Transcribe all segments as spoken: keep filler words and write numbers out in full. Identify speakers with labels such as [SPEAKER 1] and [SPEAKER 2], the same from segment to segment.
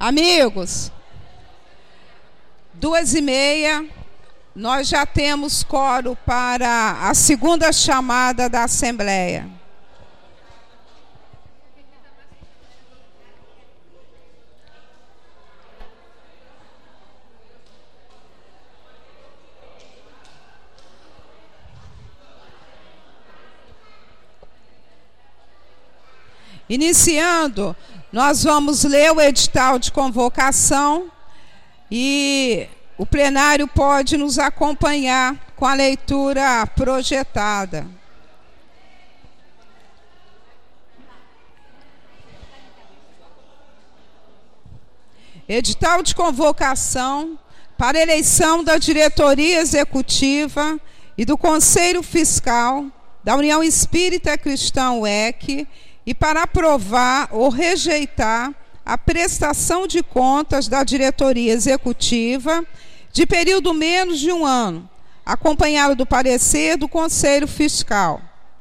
[SPEAKER 1] Amigos, duas e meia, nós já temos coro para a segunda chamada da Assembleia. Iniciando, nós vamos ler o edital de convocação e o plenário pode nos acompanhar com a leitura projetada. Edital de convocação para eleição da diretoria executiva e do Conselho Fiscal da União Espírita Cristã U E C e para aprovar ou rejeitar a prestação de contas da diretoria executiva de período menos de um ano, acompanhado do parecer do Conselho Fiscal.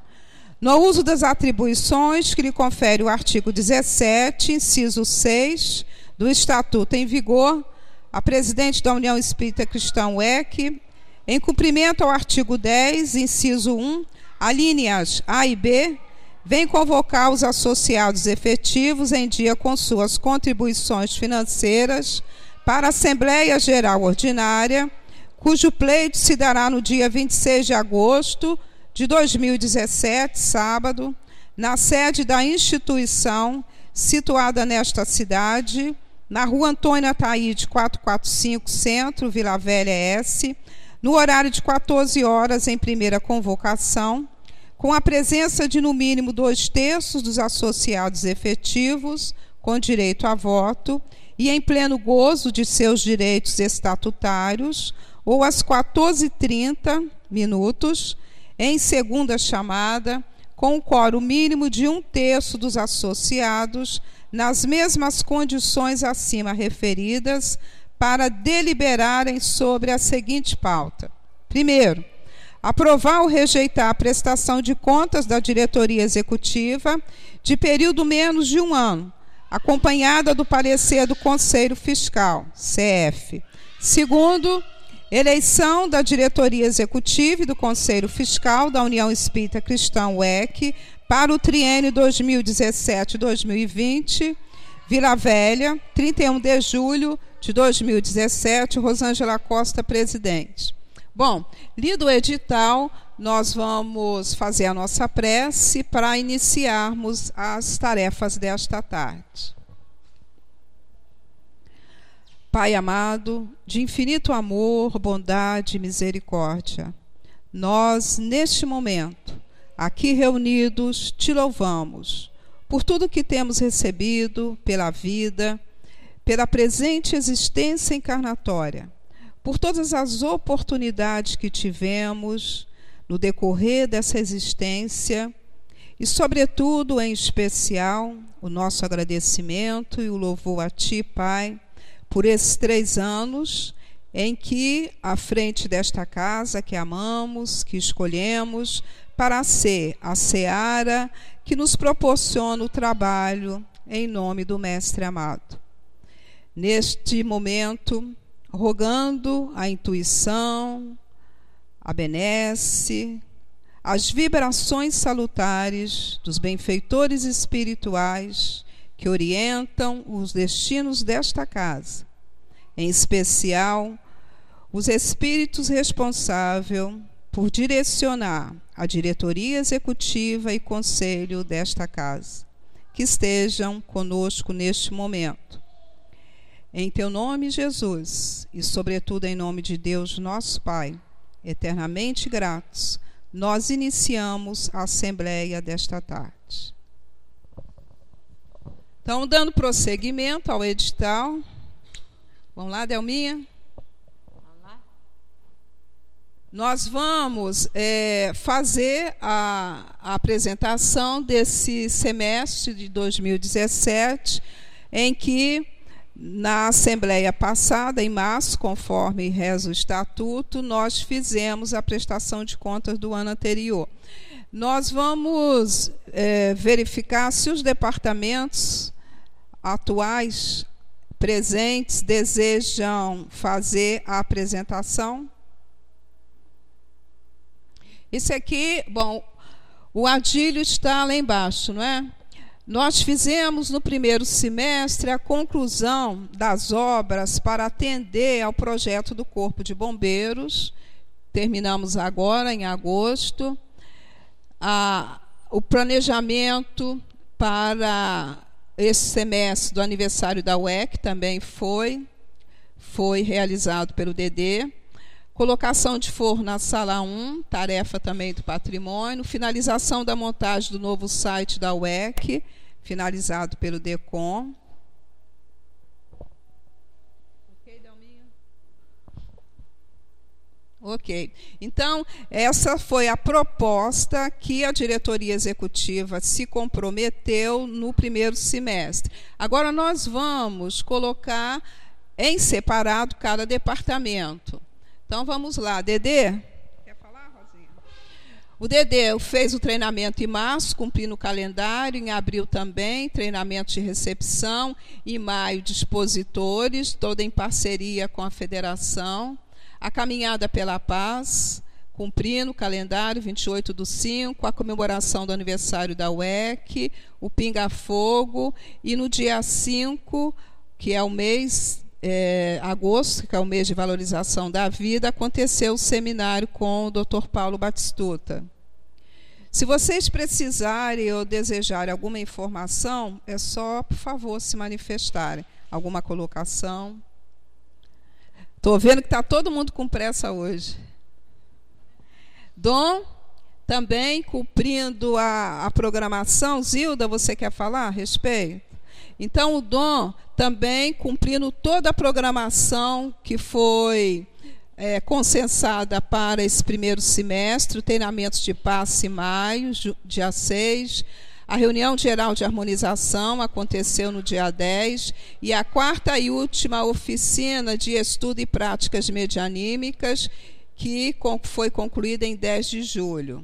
[SPEAKER 1] No uso das atribuições que lhe confere o artigo dezessete, inciso seis, do Estatuto em vigor, a presidente da União Espírita Cristã U E C, em cumprimento ao artigo dez, inciso um, alíneas A e B, vem convocar os associados efetivos em dia com suas contribuições financeiras para a Assembleia Geral Ordinária, cujo pleito se dará no dia vinte e seis de agosto de dois mil e dezessete, sábado, na sede da instituição, situada nesta cidade, na rua Antônio Ataíde, quatrocentos e quarenta e cinco, Centro, Vila Velha S, no horário de quatorze horas, em primeira convocação, com a presença de no mínimo dois terços dos associados efetivos, com direito a voto, e em pleno gozo de seus direitos estatutários, ou às quatorze e trinta minutos, em segunda chamada, com o quórum mínimo de um terço dos associados, nas mesmas condições acima referidas, para deliberarem sobre a seguinte pauta. Primeiro, aprovar ou rejeitar a prestação de contas da diretoria executiva de período menos de um ano, acompanhada do parecer do Conselho Fiscal, C F. Segundo, eleição da diretoria executiva e do Conselho Fiscal da União Espírita Cristã U E C para o triênio dois mil e dezessete a dois mil e vinte, Vila Velha, trinta e um de julho de dois mil e dezessete, Rosângela Costa, presidente. Bom, lido o edital, nós vamos fazer a nossa prece para iniciarmos as tarefas desta tarde. Pai amado, de infinito amor, bondade e misericórdia, nós, neste momento, aqui reunidos, te louvamos por tudo que temos recebido, pela vida, pela presente existência encarnatória, por todas as oportunidades que tivemos no decorrer dessa existência e, sobretudo, em especial, o nosso agradecimento e o louvor a Ti, Pai, por esses três anos em que, à frente desta casa que amamos, que escolhemos, para ser a seara que nos proporciona o trabalho em nome do Mestre amado. Neste momento, rogando a intuição, a benesse, as vibrações salutares dos benfeitores espirituais que orientam os destinos desta casa, em especial os espíritos responsáveis por direcionar a diretoria executiva e conselho desta casa, que estejam conosco neste momento. Em teu nome, Jesus, e sobretudo em nome de Deus, nosso Pai, eternamente gratos, nós iniciamos a assembleia desta tarde. Então, dando prosseguimento ao edital. Vamos lá, Delminha? Vamos lá. Nós vamos é, fazer a, a apresentação desse semestre de dois mil e dezessete, em que na Assembleia passada, em março, conforme reza o Estatuto, nós fizemos a prestação de contas do ano anterior. Nós vamos é, verificar se os departamentos atuais presentes desejam fazer a apresentação? Esse aqui, bom, o Adílio está lá embaixo, não é? Nós fizemos no primeiro semestre a conclusão das obras para atender ao projeto do Corpo de Bombeiros. Terminamos agora, em agosto. A, o planejamento para esse semestre do aniversário da U E C também foi, foi realizado pelo D D. Colocação de forno na sala um, tarefa também do patrimônio. Finalização da montagem do novo site da U E C, finalizado pelo DECOM. Ok, Delminha? Ok. Então, essa foi a proposta que a diretoria executiva se comprometeu no primeiro semestre. Agora, nós vamos colocar em separado cada departamento. Então, vamos lá. Dedê? Quer falar, Rosinha? O Dedê fez o treinamento em março, cumprindo o calendário. Em abril também, treinamento de recepção. Em maio, expositores, toda em parceria com a federação. A Caminhada pela Paz, cumprindo o calendário, vinte e oito do cinco. A comemoração do aniversário da U E C. O Pinga Fogo. E no dia cinco, que é o mês... É, agosto, que é o mês de valorização da vida, aconteceu o seminário com o doutor Paulo Batistuta. Se vocês precisarem ou desejarem alguma informação, é só, por favor, se manifestarem. Alguma colocação? Estou vendo que está todo mundo com pressa hoje. Dom, também cumprindo a, a programação. Zilda, você quer falar a respeito? Então, o Dom também cumprindo toda a programação que foi é, consensada para esse primeiro semestre, treinamentos de passe em maio, dia seis, a reunião geral de harmonização aconteceu no dia dez, e a quarta e última oficina de estudo e práticas medianímicas, que foi concluída em dez de julho.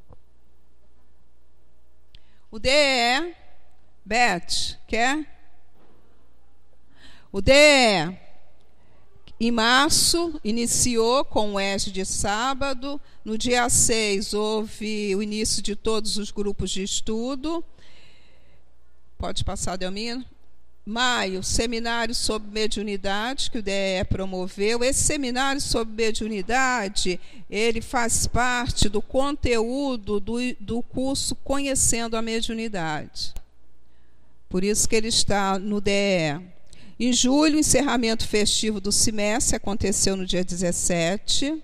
[SPEAKER 1] O D E E, Beth, quer? O D E E, em março, iniciou com o E S de sábado. No dia seis, houve o início de todos os grupos de estudo. Pode passar, Delmina. Maio, seminário sobre mediunidade, que o D E E promoveu. Esse seminário sobre mediunidade, ele faz parte do conteúdo do, do curso Conhecendo a Mediunidade. Por isso que ele está no D E E. Em julho, o encerramento festivo do semestre aconteceu no dia dezessete.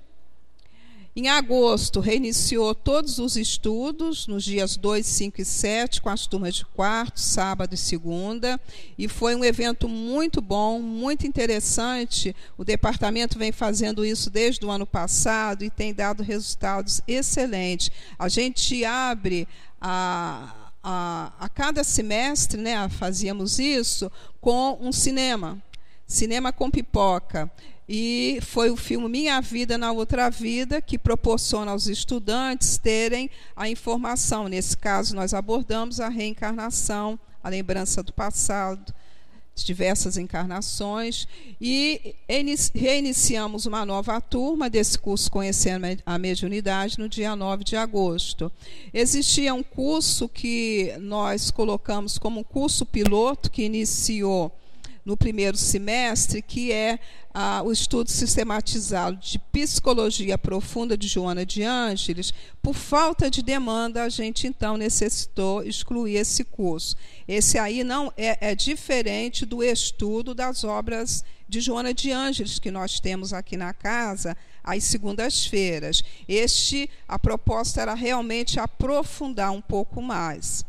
[SPEAKER 1] Em agosto, reiniciou todos os estudos, nos dias dois, cinco e sete, com as turmas de quarto, sábado e segunda. E foi um evento muito bom, muito interessante. O departamento vem fazendo isso desde o ano passado e tem dado resultados excelentes. A gente abre a... A, a cada semestre, né, fazíamos isso com um cinema, cinema com pipoca. E foi o filme Minha Vida na Outra Vida, que proporciona aos estudantes terem a informação. Nesse caso, nós abordamos a reencarnação, a lembrança do passado, de diversas encarnações, e reiniciamos uma nova turma desse curso Conhecendo a Mediunidade no dia nove de agosto. Existia um curso que nós colocamos como um curso piloto, que iniciou no primeiro semestre, que é ah, o estudo sistematizado de Psicologia Profunda de Joana de Ângeles. Por falta de demanda, a gente então necessitou excluir esse curso. Esse aí não é, é diferente do estudo das obras de Joana de Ângeles, que nós temos aqui na casa, às segundas-feiras. Este, a proposta era realmente aprofundar um pouco mais.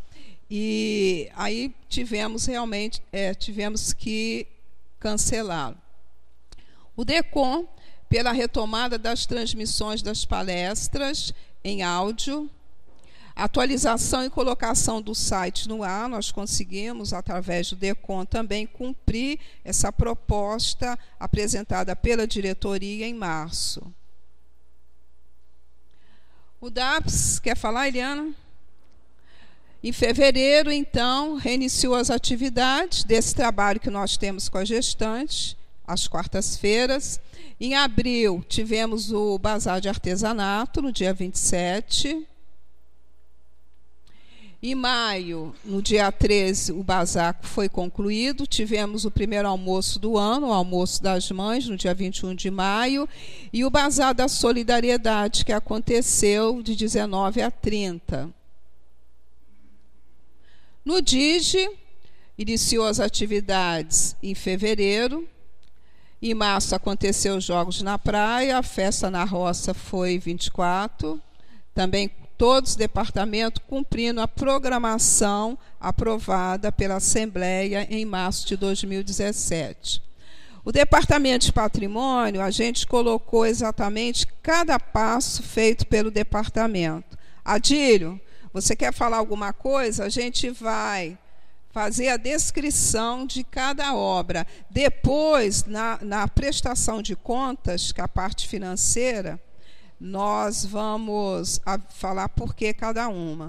[SPEAKER 1] E aí tivemos realmente é, tivemos que cancelá-lo. O DECOM, pela retomada das transmissões das palestras em áudio, atualização e colocação do site no ar, nós conseguimos, através do DECOM, também cumprir essa proposta apresentada pela diretoria em março. O D A P S, quer falar, Eliana? Em fevereiro, então, reiniciou as atividades desse trabalho que nós temos com as gestantes, às quartas-feiras. Em abril, tivemos o Bazar de Artesanato, no dia vinte e sete. Em maio, no dia treze, o Bazar foi concluído. Tivemos o primeiro almoço do ano, o Almoço das Mães, no dia vinte e um de maio. E o Bazar da Solidariedade, que aconteceu de dezenove a trinta. No D I G, iniciou as atividades em fevereiro. Em março aconteceu os Jogos na Praia, a Festa na Roça foi vinte e quatro. Também todos os departamentos cumprindo a programação aprovada pela Assembleia em março de dois mil e dezessete. O Departamento de Patrimônio, a gente colocou exatamente cada passo feito pelo departamento. Adílio, você quer falar alguma coisa? A gente vai fazer a descrição de cada obra. Depois, na, na prestação de contas, que é a parte financeira, nós vamos a, falar por que cada uma.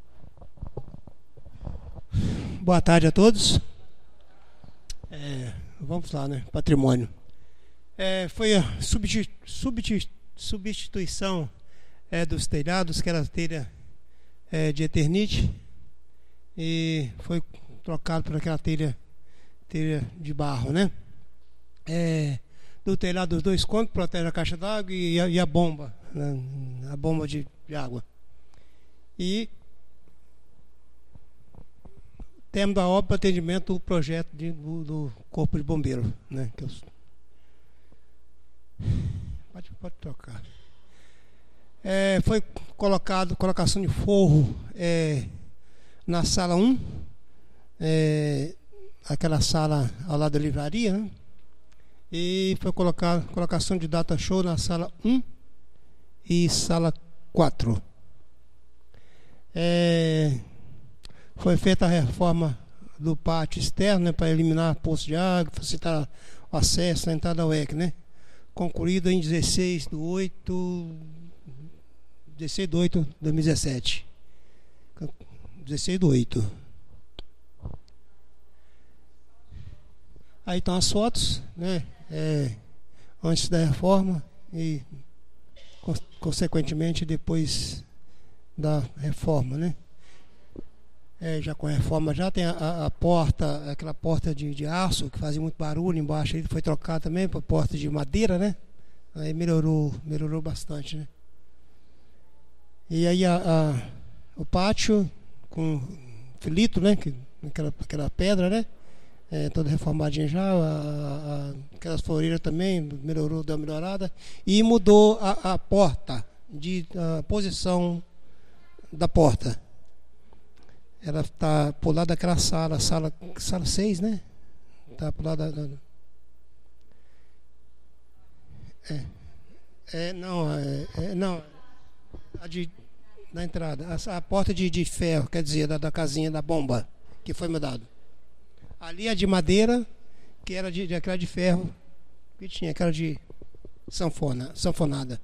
[SPEAKER 2] Boa tarde a todos. É, vamos lá, né? Patrimônio. É, foi a substitu, substitu, substituição é, dos telhados, que era a telha é, de Eternite, e foi trocado por aquela telha, telha de barro, né? É, do telhado dos dois cômodos, protege a caixa d'água e, e a bomba, né? A bomba de, de água. E temos da obra para atendimento do projeto de, do, do Corpo de Bombeiro, né? Que eu... pode, pode trocar. É, foi colocado colocação de forro é, na sala um, é, aquela sala ao lado da livraria, né? E foi colocado colocação de data show na sala um e sala quatro. É, foi feita a reforma do pátio externo, né, para eliminar poço de água, facilitar o acesso à entrada ao E C, né? Concluído em dezesseis de oito de oito de dois mil e dezessete. dezesseis de oito. Aí estão as fotos, né? É, antes da reforma e, consequentemente, depois da reforma, né? É, já com a reforma já tem a, a, a porta, aquela porta de, de aço que fazia muito barulho embaixo, ele foi trocado também para porta de madeira, né? Aí melhorou, melhorou bastante, né? E aí a, a, o pátio com filito, né? Que, aquela, aquela pedra, né? É, toda reformadinha já, a, a, aquelas floreiras também melhorou, deu uma melhorada. E mudou a, a porta, de, a posição da porta. Ela está por lado daquela sala, sala, sala seis, né? Está por lado da... da é, é, não, é, é, não, a de, da entrada, a, a porta de, de ferro, quer dizer, da, da casinha da bomba, que foi mudado. Ali a de madeira, que era de, de aquela de ferro, que tinha aquela de sanfona, sanfonada.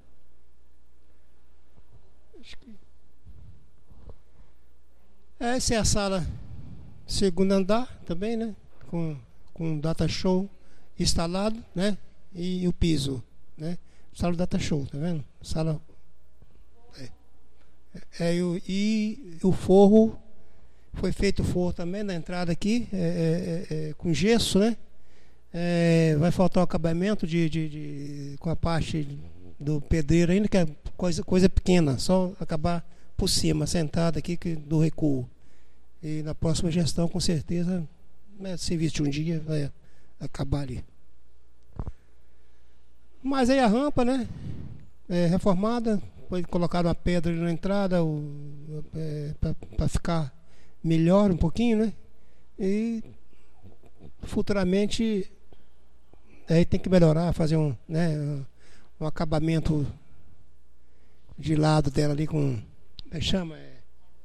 [SPEAKER 2] Essa é a sala segundo andar também, né? Com, com data show instalado, né? E, e o piso, né? Sala data show, tá vendo? Sala. É, é, e, o, e o forro. Foi feito o forro também na entrada aqui, é, é, é, com gesso, né? É, vai faltar o acabamento de, de, de, com a parte do pedreiro ainda, que é coisa, coisa pequena, só acabar por cima, sentado aqui que, do recuo. E na próxima gestão, com certeza, né, se serviço de um dia, vai acabar ali. Mas aí a rampa, né? É, reformada, foi colocada uma pedra ali na entrada é, para ficar melhor um pouquinho, né? E futuramente aí tem que melhorar, fazer um, né, um acabamento de lado dela ali com, como é que chama? É,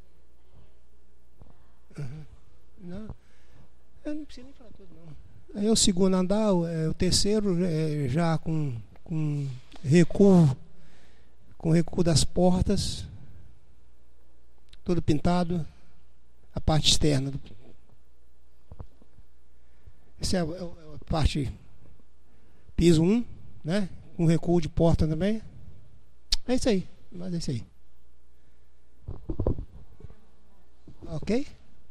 [SPEAKER 2] uhum. Não, eu não preciso nem falar tudo, não. Aí o segundo andar, é, o terceiro é, já com, com recuo, com recuo das portas, tudo pintado. a parte externa. Essa é a, é a parte piso um, né? Com recuo de porta também. É isso aí, mas é isso aí. Ok?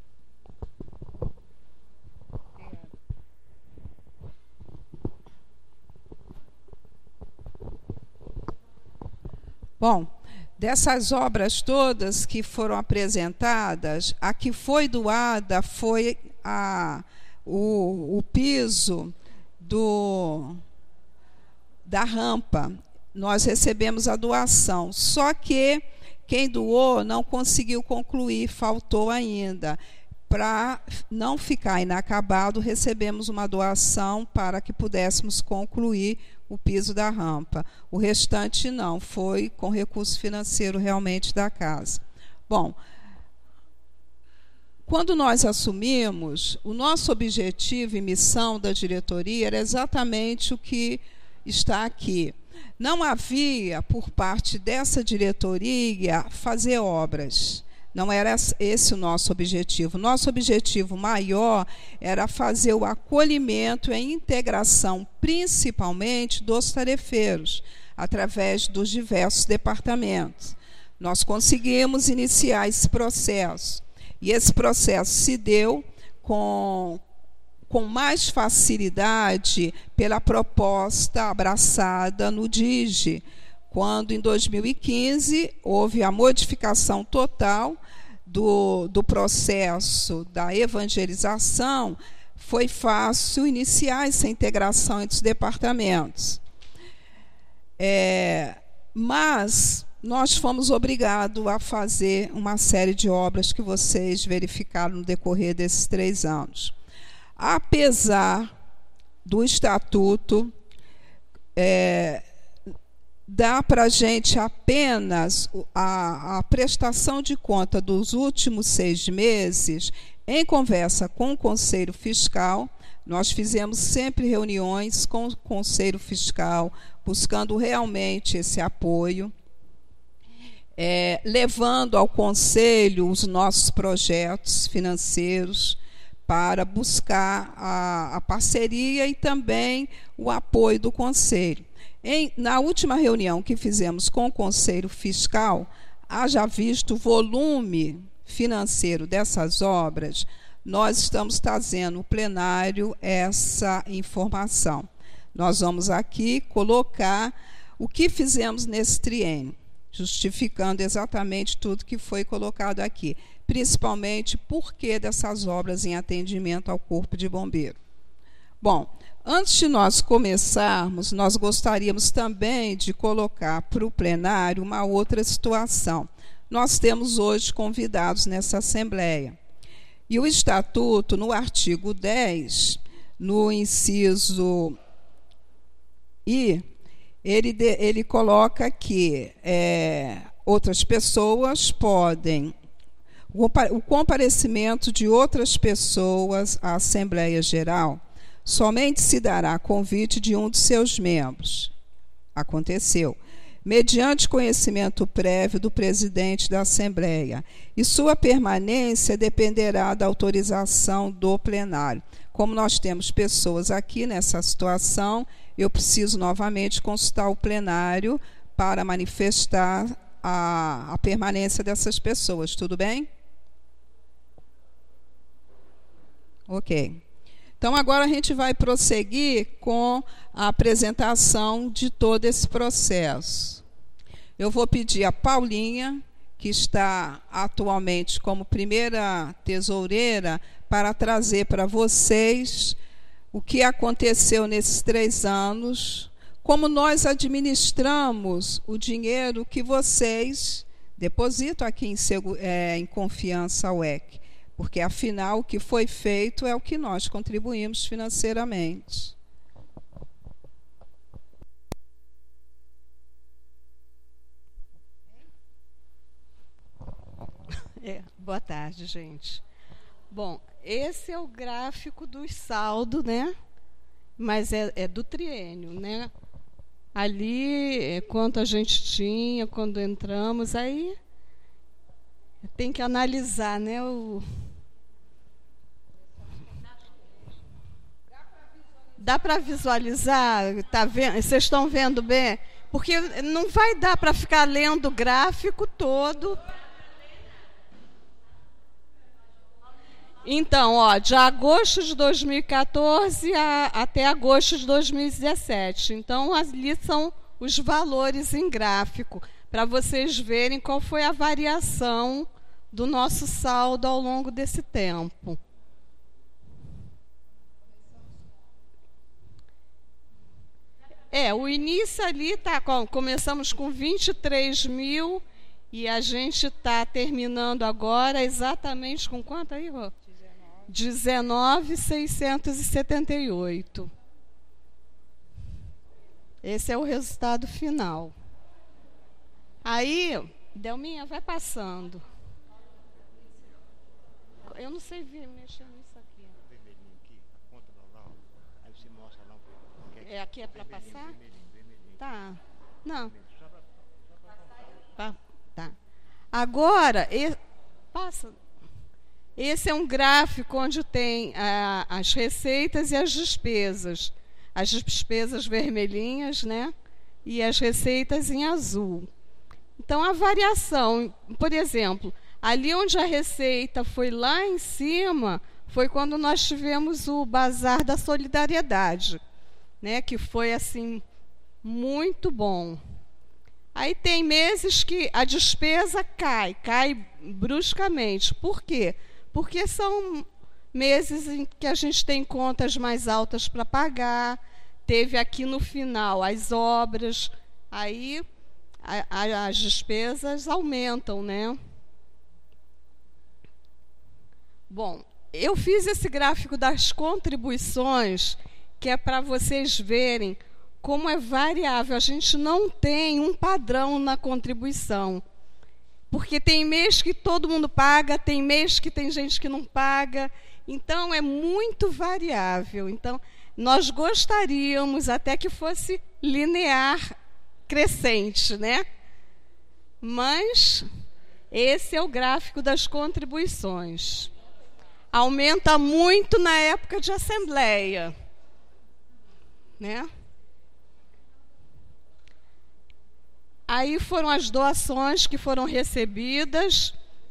[SPEAKER 1] Bom, dessas obras todas que foram apresentadas, a que foi doada foi a, o, o piso do, da rampa. Nós recebemos a doação, só que quem doou não conseguiu concluir, faltou ainda. Para não ficar inacabado, recebemos uma doação para que pudéssemos concluir o piso da rampa. O restante não, foi com recurso financeiro realmente da casa. Bom, quando nós assumimos, o nosso objetivo e missão da diretoria era exatamente o que está aqui. Não havia, por parte dessa diretoria, fazer obras. Não era esse o nosso objetivo. Nosso objetivo maior era fazer o acolhimento e a integração, principalmente dos tarefeiros, através dos diversos departamentos. Nós conseguimos iniciar esse processo. E esse processo se deu com, com mais facilidade pela proposta abraçada no D I G, quando, em dois mil e quinze, houve a modificação total do, do processo da evangelização, foi fácil iniciar essa integração entre os departamentos. É, mas nós fomos obrigados a fazer uma série de obras que vocês verificaram no decorrer desses três anos. Apesar do estatuto, é, dá para a gente apenas a, a prestação de conta dos últimos seis meses em conversa com o Conselho Fiscal. Nós fizemos sempre reuniões com o Conselho Fiscal, buscando realmente esse apoio, é, levando ao Conselho os nossos projetos financeiros para buscar a, a parceria e também o apoio do Conselho. Em, na última reunião que fizemos com o Conselho Fiscal, haja visto o volume financeiro dessas obras, nós estamos trazendo no plenário essa informação. Nós vamos aqui colocar o que fizemos nesse triênio, justificando exatamente tudo que foi colocado aqui, principalmente por que dessas obras em atendimento ao Corpo de Bombeiro. Bom, antes de nós começarmos, nós gostaríamos também de colocar para o plenário uma outra situação. Nós temos hoje convidados nessa Assembleia. E o Estatuto, no artigo dez, no inciso I, ele, de, ele coloca que é, outras pessoas podem... O comparecimento de outras pessoas à Assembleia Geral somente se dará a convite de um de seus membros. Aconteceu. Mediante conhecimento prévio do presidente da Assembleia. E sua permanência dependerá da autorização do plenário. Como nós temos pessoas aqui nessa situação, eu preciso novamente consultar o plenário para manifestar a, a permanência dessas pessoas. Tudo bem? Ok. Então, agora a gente vai prosseguir com a apresentação de todo esse processo. Eu vou pedir a Paulinha, que está atualmente como primeira tesoureira, para trazer para vocês o que aconteceu nesses três anos, como nós administramos o dinheiro que vocês depositam aqui em, é, em confiança ao E C. Porque, afinal, o que foi feito é o que nós contribuímos financeiramente.
[SPEAKER 3] É, boa tarde, gente. Bom, esse é o gráfico do saldo, né? Mas é, é do triênio, né? Ali, é quanto a gente tinha quando entramos, aí tem que analisar, né, o, Dá para visualizar? Tá vendo? Vocês estão vendo bem? Porque não vai dar para ficar lendo o gráfico todo. Então, ó, de agosto de dois mil e quatorze a, até agosto de dois mil e dezessete. Então, ali são os valores em gráfico, para vocês verem qual foi a variação do nosso saldo ao longo desse tempo. É, o início ali tá, começamos com vinte e três mil e a gente está terminando agora exatamente com quanto aí, Rô? dezenove mil seiscentos e setenta e oito. Esse é o resultado final. Aí, Delminha, vai passando. Eu não sei ver, mexer nisso aqui. É, aqui é para passar? Tá. Não. Tá. Tá. Agora, e, passa. Esse é um gráfico onde tem ah, as receitas e as despesas. As despesas vermelhinhas, né? E as receitas em azul. Então, a variação, por exemplo, ali onde a receita foi lá em cima, foi quando nós tivemos o Bazar da Solidariedade, né? Que foi, assim, muito bom. Aí tem meses que a despesa cai, cai bruscamente. Por quê? Porque são meses em que a gente tem contas mais altas para pagar, teve aqui no final as obras, aí a, a, as despesas aumentam, né? Bom, eu fiz esse gráfico das contribuições, que é para vocês verem como é variável. A gente não tem um padrão na contribuição. Porque tem mês que todo mundo paga, tem mês que tem gente que não paga. Então, é muito variável. Então, nós gostaríamos até que fosse linear, crescente, né? Mas esse é o gráfico das contribuições. Aumenta muito na época de assembleia, né? Aí foram as doações que foram recebidas.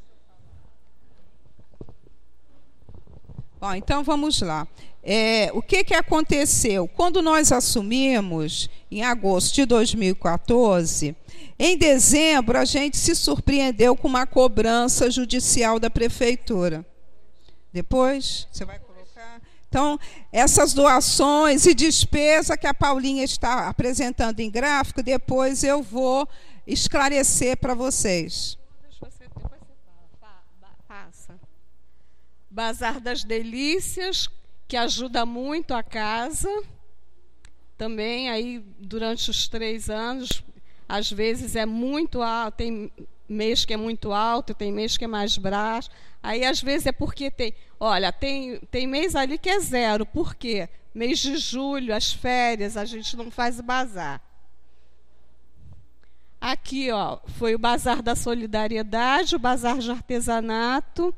[SPEAKER 1] Bom, então vamos lá. É, o que, que aconteceu? Quando nós assumimos, em agosto de dois mil e quatorze, em dezembro a gente se surpreendeu com uma cobrança judicial da prefeitura. Depois, você vai colocar. Então, essas doações e despesa que a Paulinha está apresentando em gráfico, depois eu vou esclarecer para vocês.
[SPEAKER 3] Depois você passa. Bazar das Delícias, que ajuda muito a casa. Também, aí, durante os três anos, às vezes é muito alto, tem mês que é muito alto, tem mês que é mais baixo. Aí, às vezes, é porque tem... Olha, tem, tem mês ali que é zero. Por quê? Mês de julho, as férias, a gente não faz o bazar. Aqui, ó, foi o Bazar da Solidariedade, o Bazar de Artesanato.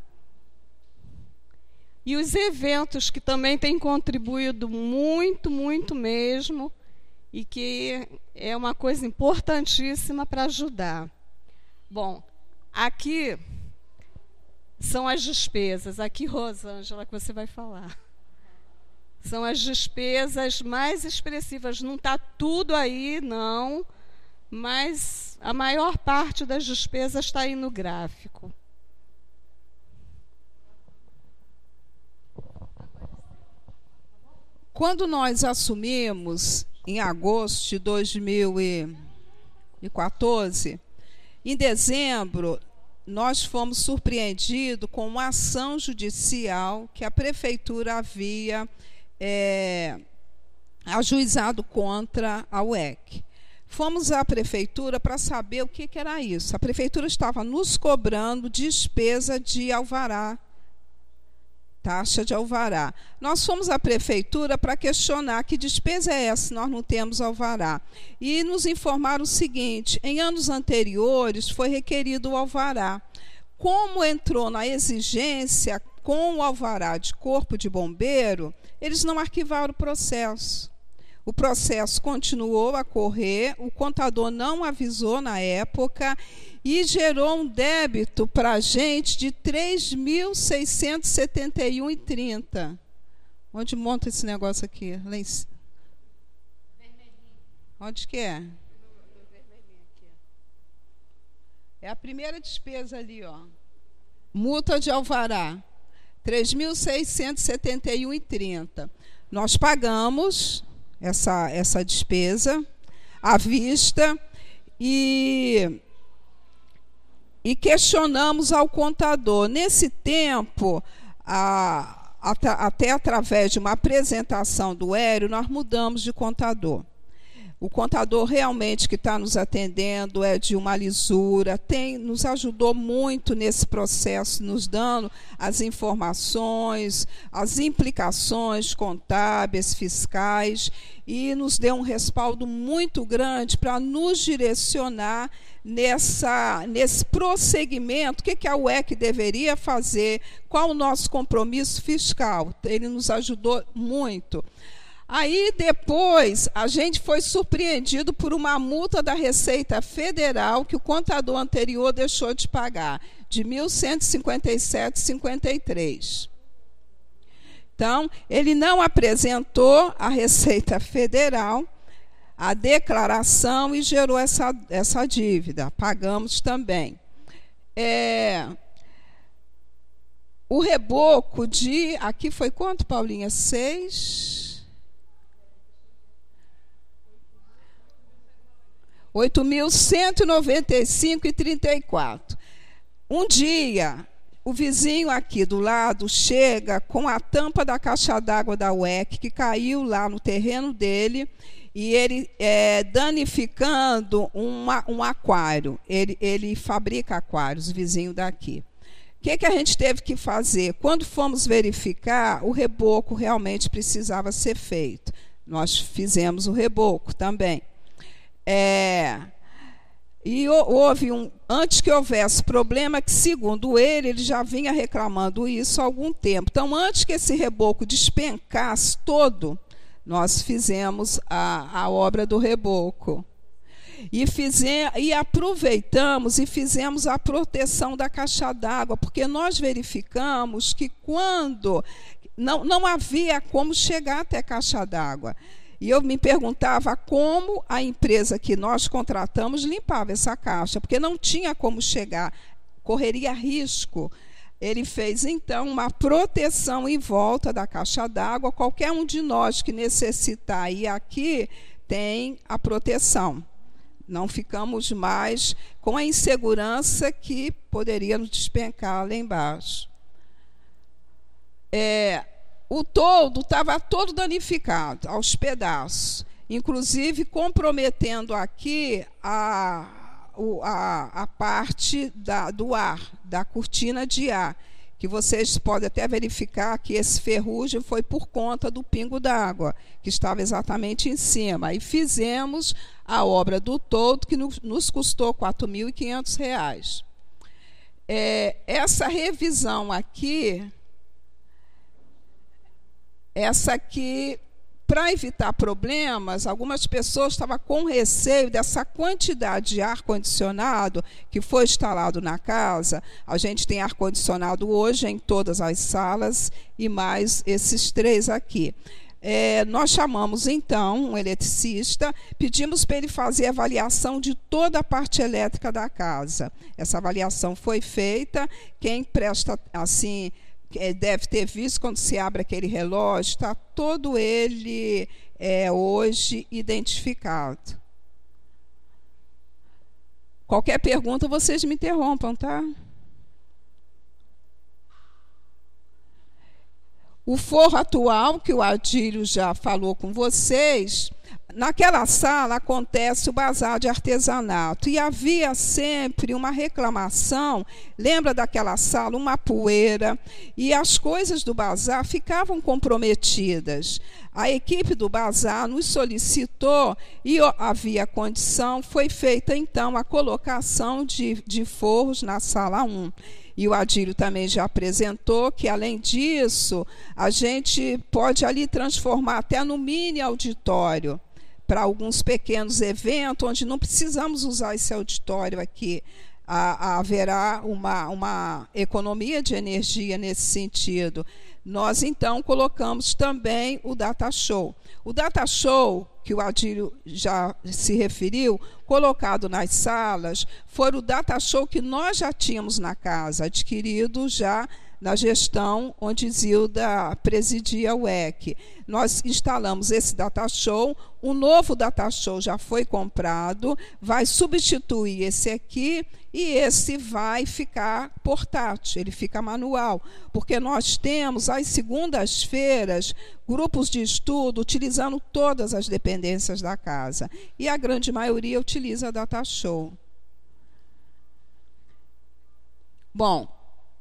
[SPEAKER 3] E os eventos que também têm contribuído muito, muito mesmo, e que é uma coisa importantíssima para ajudar. Bom, aqui são as despesas. Aqui, Rosângela, que você vai falar. São as despesas mais expressivas. Não está tudo aí, não, mas a maior parte das despesas está aí no gráfico.
[SPEAKER 1] Quando nós assumimos, em agosto de dois mil e quatorze, em dezembro, nós fomos surpreendidos com uma ação judicial que a prefeitura havia é, ajuizado contra a U E C. Fomos à prefeitura para saber o que, que era isso. A prefeitura estava nos cobrando despesa de alvará, taxa de alvará. Nós fomos à prefeitura para questionar que despesa é essa, nós não temos alvará. E nos informaram o seguinte: em anos anteriores foi requerido o alvará. Como entrou na exigência com o alvará de corpo de bombeiro, eles não arquivaram o processo. O processo continuou a correr, o contador não avisou na época e gerou um débito para a gente de três mil seiscentos e setenta e um reais e trinta centavos. Onde monta esse negócio aqui? Lá em... Onde que é? É a primeira despesa ali, ó. Multa de alvará, três mil seiscentos e setenta e um reais e trinta centavos. Nós pagamos essa, essa despesa à vista e, e questionamos ao contador. Nesse tempo, a, até, até através de uma apresentação do Hélio, nós mudamos de contador. O contador realmente que está nos atendendo é de uma lisura, tem, nos ajudou muito nesse processo, nos dando as informações, as implicações contábeis, fiscais, e nos deu um respaldo muito grande para nos direcionar nessa, nesse prosseguimento. O que, que a U E C deveria fazer, qual o nosso compromisso fiscal. Ele nos ajudou muito. Aí, depois, a gente foi surpreendido por uma multa da Receita Federal que o contador anterior deixou de pagar, de mil cento e cinquenta e sete reais e cinquenta e três centavos. Então, ele não apresentou à Receita Federal a declaração e gerou essa, essa dívida. Pagamos também. É, o reboco de... Aqui foi quanto, Paulinha? Seis... oito mil cento e noventa e cinco reais e trinta e quatro centavos. Um dia, o vizinho aqui do lado chega com a tampa da caixa d'água da U E C, que caiu lá no terreno dele, e ele é, danificando uma, um aquário. Ele, ele fabrica aquários, o vizinho daqui. O que, que a gente teve que fazer? Quando fomos verificar, o reboco realmente precisava ser feito. Nós fizemos o reboco também. É, e houve um, antes que houvesse problema, que segundo ele, ele já vinha reclamando isso há algum tempo. Então, antes que esse reboco despencasse todo, nós fizemos a, a obra do reboco. E, fizemos, e aproveitamos e fizemos a proteção da caixa d'água, porque nós verificamos que quando não, não havia como chegar até a caixa d'água. E eu me perguntava como a empresa que nós contratamos limpava essa caixa, porque não tinha como chegar, correria risco. Ele fez, então, uma proteção em volta da caixa d'água. Qualquer um de nós que necessitar ir aqui tem a proteção. Não ficamos mais com a insegurança que poderia nos despencar lá embaixo. É... O toldo estava todo danificado, aos pedaços, inclusive comprometendo aqui a, a, a parte da, do ar, da cortina de ar, que vocês podem até verificar que esse ferrugem foi por conta do pingo d'água, que estava exatamente em cima. E fizemos a obra do toldo, que nos custou quatro mil e quinhentos reais. É, essa revisão aqui... Essa aqui, para evitar problemas, algumas pessoas estavam com receio dessa quantidade de ar-condicionado que foi instalado na casa. A gente tem ar-condicionado hoje em todas as salas e mais esses três aqui. É, nós chamamos, então, um eletricista, pedimos para ele fazer a avaliação de toda a parte elétrica da casa. Essa avaliação foi feita. Quem presta, assim... deve ter visto quando se abre aquele relógio, está todo ele é, hoje identificado. Qualquer pergunta, vocês me interrompam, tá? O forro atual, que o Adílio já falou com vocês, naquela sala acontece o bazar de artesanato e havia sempre uma reclamação. Lembra daquela sala? Uma poeira, e as coisas do bazar ficavam comprometidas. A equipe do bazar nos solicitou e havia condição, foi feita então a colocação de, de forros na sala um. E o Adílio também já apresentou que, além disso, a gente pode ali transformar até no mini auditório para alguns pequenos eventos, onde não precisamos usar esse auditório aqui. A, a, haverá uma, uma economia de energia nesse sentido. Nós, então, colocamos também o Data Show. O Data Show, que o Adílio já se referiu, colocado nas salas, foi o Data Show que nós já tínhamos na casa, adquirido já na gestão onde Zilda presidia o E C. Nós instalamos esse Data Show, um novo Data Show já foi comprado, vai substituir esse aqui, e esse vai ficar portátil, ele fica manual, porque nós temos, às segundas-feiras, grupos de estudo utilizando todas as dependências da casa, e a grande maioria utiliza Data Show. Bom,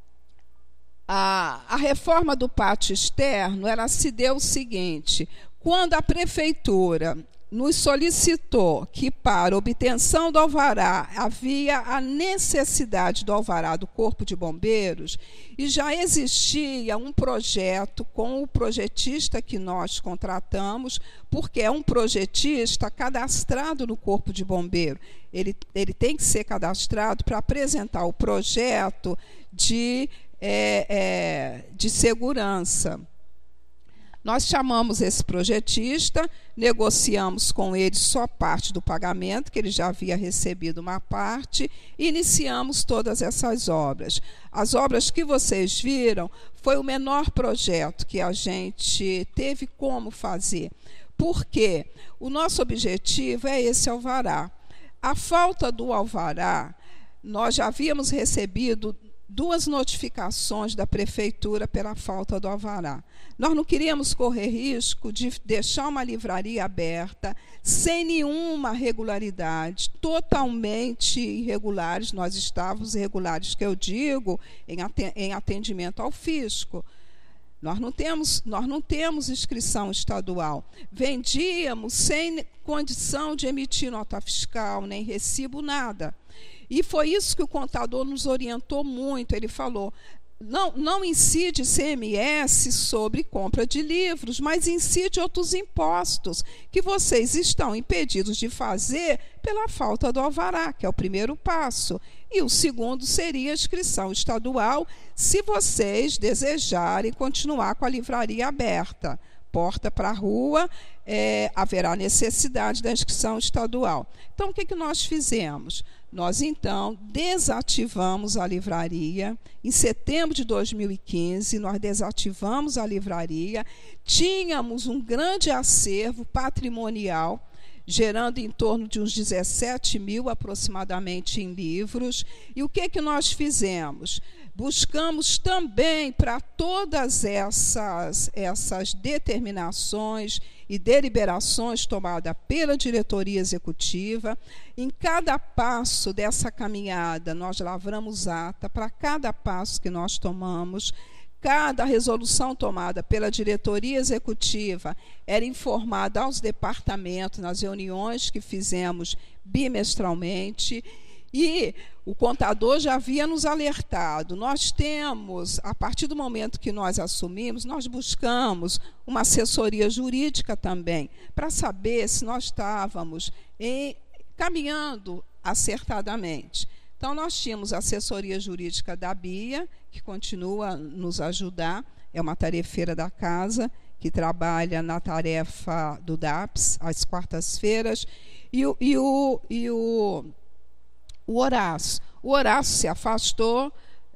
[SPEAKER 1] A, a reforma do pátio externo, ela se deu o seguinte: quando a prefeitura nos solicitou que, para obtenção do alvará, havia a necessidade do alvará do Corpo de Bombeiros, e já existia um projeto com o projetista que nós contratamos, porque é um projetista cadastrado no Corpo de Bombeiro. Ele, ele tem que ser cadastrado para apresentar o projeto de É, é, de segurança. Nós chamamos esse projetista, negociamos com ele só parte do pagamento, que ele já havia recebido uma parte, e iniciamos todas essas obras. As obras que vocês viram foi o menor projeto que a gente teve como fazer, porque o nosso objetivo é esse alvará. A falta do alvará, nós já havíamos recebido duas notificações da prefeitura pela falta do alvará. Nós não queríamos correr risco de deixar uma livraria aberta sem nenhuma regularidade, totalmente irregulares. Nós estávamos irregulares, que eu digo, em atendimento ao fisco. Nós não temos, nós não temos inscrição estadual. Vendíamos sem condição de emitir nota fiscal, nem recibo, nada. E foi isso que o contador nos orientou muito. Ele falou: não, não incide I C M S sobre compra de livros, mas incide outros impostos que vocês estão impedidos de fazer pela falta do alvará, que é o primeiro passo. E o segundo seria a inscrição estadual, se vocês desejarem continuar com a livraria aberta. Porta para a rua, é, haverá necessidade da inscrição estadual. Então, o que, que nós fizemos? Nós, então, desativamos a livraria. Em setembro de dois mil e quinze, nós desativamos a livraria. Tínhamos um grande acervo patrimonial, gerando em torno de uns dezessete mil aproximadamente em livros. E o que, que nós fizemos? Buscamos também, para todas essas, essas determinações e deliberações tomadas pela diretoria executiva, em cada passo dessa caminhada, nós lavramos ata. Para cada passo que nós tomamos, cada resolução tomada pela diretoria executiva era informada aos departamentos nas reuniões que fizemos bimestralmente. E o contador já havia nos alertado. Nós temos, a partir do momento que nós assumimos, nós buscamos uma assessoria jurídica também, para saber se nós estávamos em, caminhando acertadamente. Então, nós tínhamos a assessoria jurídica da Bia, que continua a nos ajudar, é uma tarefeira da casa, que trabalha na tarefa do D A P S, às quartas-feiras, e o... E o, e o O Horácio. O Horácio se afastou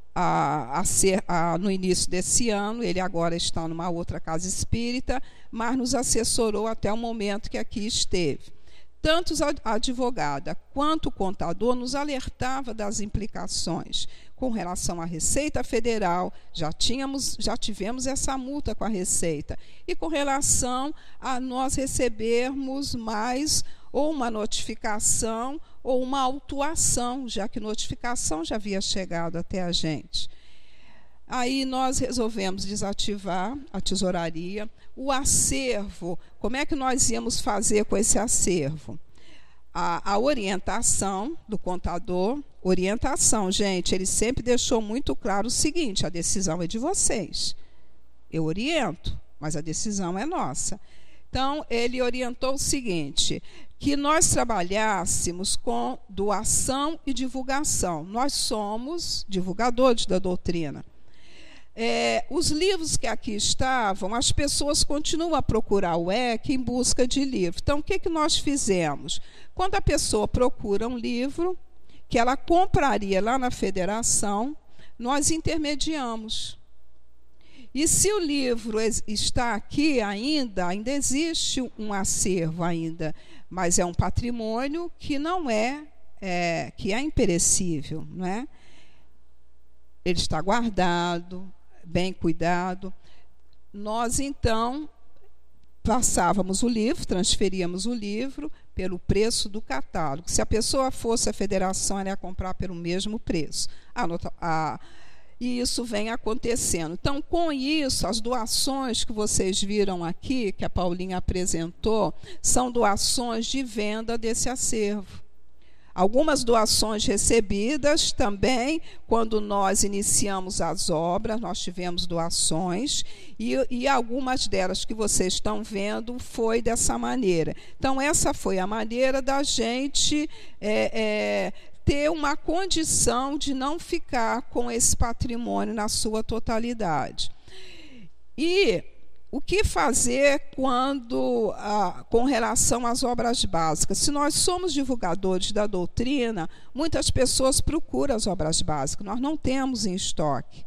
[SPEAKER 1] a, a ser, a, no início desse ano. Ele agora está numa outra casa espírita, mas nos assessorou até o momento que aqui esteve. Tanto a advogada quanto o contador nos alertava das implicações. Com relação à Receita Federal, já, tínhamos, já tivemos essa multa com a Receita. E com relação a nós recebermos mais ou uma notificação ou uma autuação, já que notificação já havia chegado até a gente. Aí nós resolvemos desativar a tesouraria. O acervo, como é que nós íamos fazer com esse acervo? A, a orientação do contador, orientação, gente, ele sempre deixou muito claro o seguinte: a decisão é de vocês. Eu oriento, mas a decisão é nossa. Então, ele orientou o seguinte, que nós trabalhássemos com doação e divulgação. Nós somos divulgadores da doutrina. É, os livros que aqui estavam, as pessoas continuam a procurar o E C em busca de livro. Então, o que, que nós fizemos? Quando a pessoa procura um livro que ela compraria lá na federação, nós intermediamos. E se o livro está aqui ainda, ainda existe um acervo ainda, mas é um patrimônio que não é, é que é imperecível, não é? Ele está guardado, bem cuidado. Nós, então, passávamos o livro, transferíamos o livro pelo preço do catálogo. Se a pessoa fosse a federação, ela ia comprar pelo mesmo preço. A nota, a, e isso vem acontecendo. Então, com isso, as doações que vocês viram aqui, que a Paulinha apresentou, são doações de venda desse acervo. Algumas doações recebidas também, quando nós iniciamos as obras, nós tivemos doações, e, e algumas delas que vocês estão vendo foi dessa maneira. Então, essa foi a maneira da gente é, é, ter uma condição de não ficar com esse patrimônio na sua totalidade. E o que fazer quando, ah, com relação às obras básicas? Se nós somos divulgadores da doutrina, muitas pessoas procuram as obras básicas, nós não temos em estoque.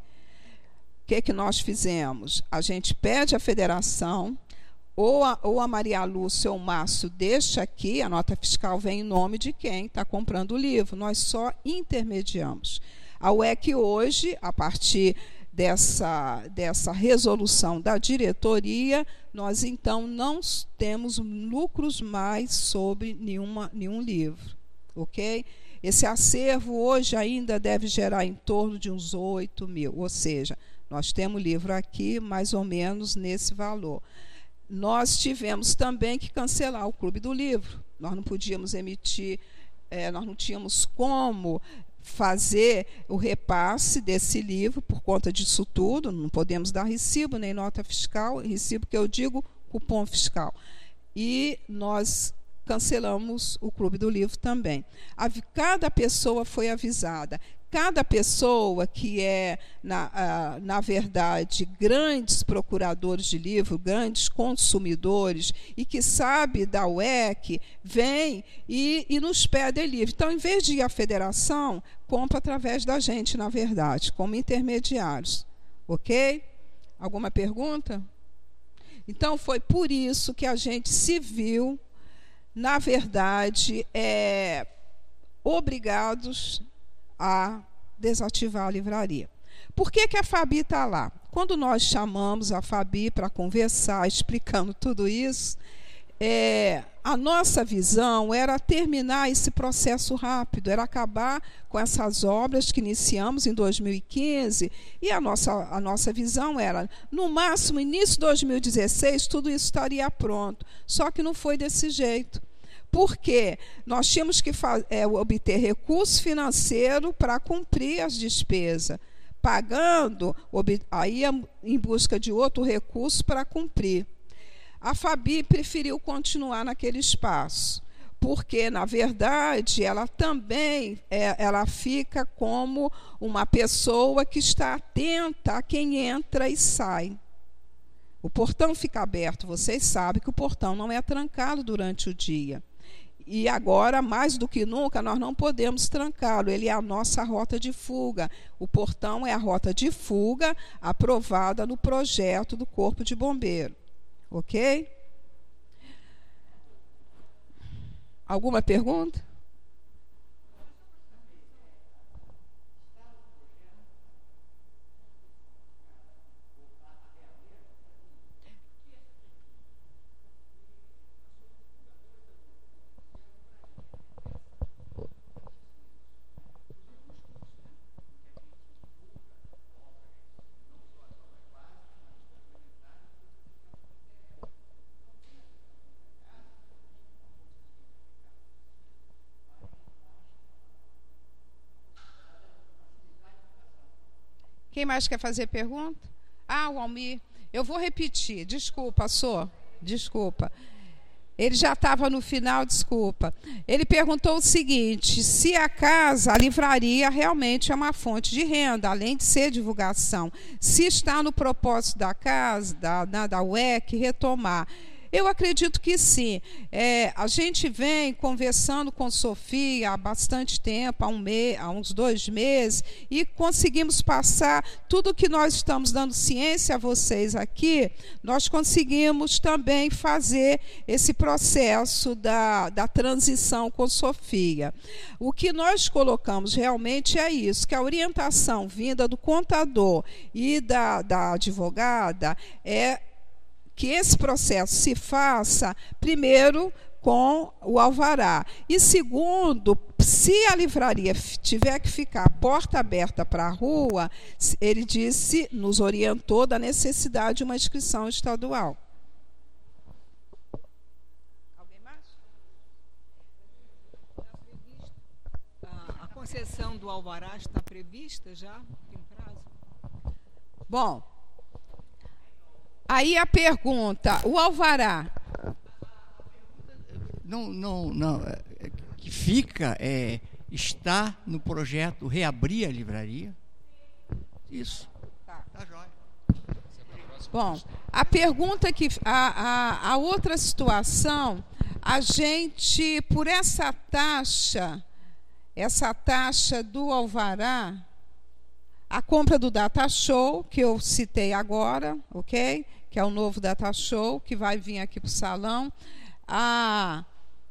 [SPEAKER 1] O que, que nós fizemos? A gente pede à federação, ou a, ou a Maria Lúcia ou o Márcio deixa aqui, a nota fiscal vem em nome de quem está comprando o livro, nós só intermediamos. A U E C hoje, a partir Dessa, dessa resolução da diretoria, nós então não temos lucros mais sobre nenhuma, nenhum livro, ok? Esse acervo hoje ainda deve gerar em torno de uns oito mil, ou seja, nós temos livro aqui mais ou menos nesse valor. Nós tivemos também que cancelar o Clube do Livro, nós não podíamos emitir, é, nós não tínhamos como fazer o repasse desse livro por conta disso tudo, não podemos dar recibo nem nota fiscal, recibo que eu digo cupom fiscal. E nós cancelamos o Clube do Livro também. A, cada pessoa foi avisada. Cada pessoa que é, na, a, na verdade, grandes procuradores de livro, grandes consumidores, e que sabe da U E C, vem e, e nos pede livro. Então, em vez de ir à federação, compra através da gente, na verdade, como intermediários. Ok? Alguma pergunta? Então, foi por isso que a gente se viu, na verdade, é, obrigados a desativar a livraria. Por que, que a Fabi está lá? Quando nós chamamos a Fabi para conversar, explicando tudo isso, é, a nossa visão era terminar esse processo rápido, era acabar com essas obras que iniciamos em dois mil e quinze, e a nossa, a nossa visão era, no máximo, início de dois mil e dezesseis, tudo isso estaria pronto. Só que não foi desse jeito. Porque nós tínhamos que é, obter recurso financeiro para cumprir as despesas, pagando, aí em busca de outro recurso para cumprir. A Fabi preferiu continuar naquele espaço, porque, na verdade, ela também é, ela fica como uma pessoa que está atenta a quem entra e sai. O portão fica aberto, vocês sabem que o portão não é trancado durante o dia. E agora, mais do que nunca, nós não podemos trancá-lo. Ele é a nossa rota de fuga. O portão é a rota de fuga aprovada no projeto do Corpo de Bombeiro. Ok? Alguma pergunta? Quem mais quer fazer pergunta? Ah, o Almir. Eu vou repetir. Desculpa, Sô. Desculpa. Ele já estava no final, desculpa. Ele perguntou o seguinte: se a casa, a livraria, realmente é uma fonte de renda, além de ser divulgação. Se está no propósito da casa, da, da, da U E C, retomar. Eu acredito que sim. É, a gente vem conversando com Sofia há bastante tempo, há, um mês, há uns dois meses, e conseguimos passar tudo que nós estamos dando ciência a vocês aqui, nós conseguimos também fazer esse processo da, da transição com Sofia. O que nós colocamos realmente é isso, que a orientação vinda do contador e da, da advogada é que esse processo se faça, primeiro, com o alvará. E, segundo, se a livraria tiver que ficar porta aberta para a rua, ele disse, nos orientou da necessidade de uma inscrição estadual. Alguém mais?
[SPEAKER 4] A concessão do alvará está prevista já? Tem prazo?
[SPEAKER 1] Bom, aí a pergunta, o alvará.
[SPEAKER 5] Não, não, não. Que fica, é, está no projeto reabrir a livraria? Isso.
[SPEAKER 1] Tá.
[SPEAKER 5] Tá jóia.
[SPEAKER 1] Bom, a pergunta que. A, a, a outra situação, a gente, por essa taxa, essa taxa do alvará, a compra do Data Show, que eu citei agora, ok? Que é o novo Data Show, que vai vir aqui para o salão. A,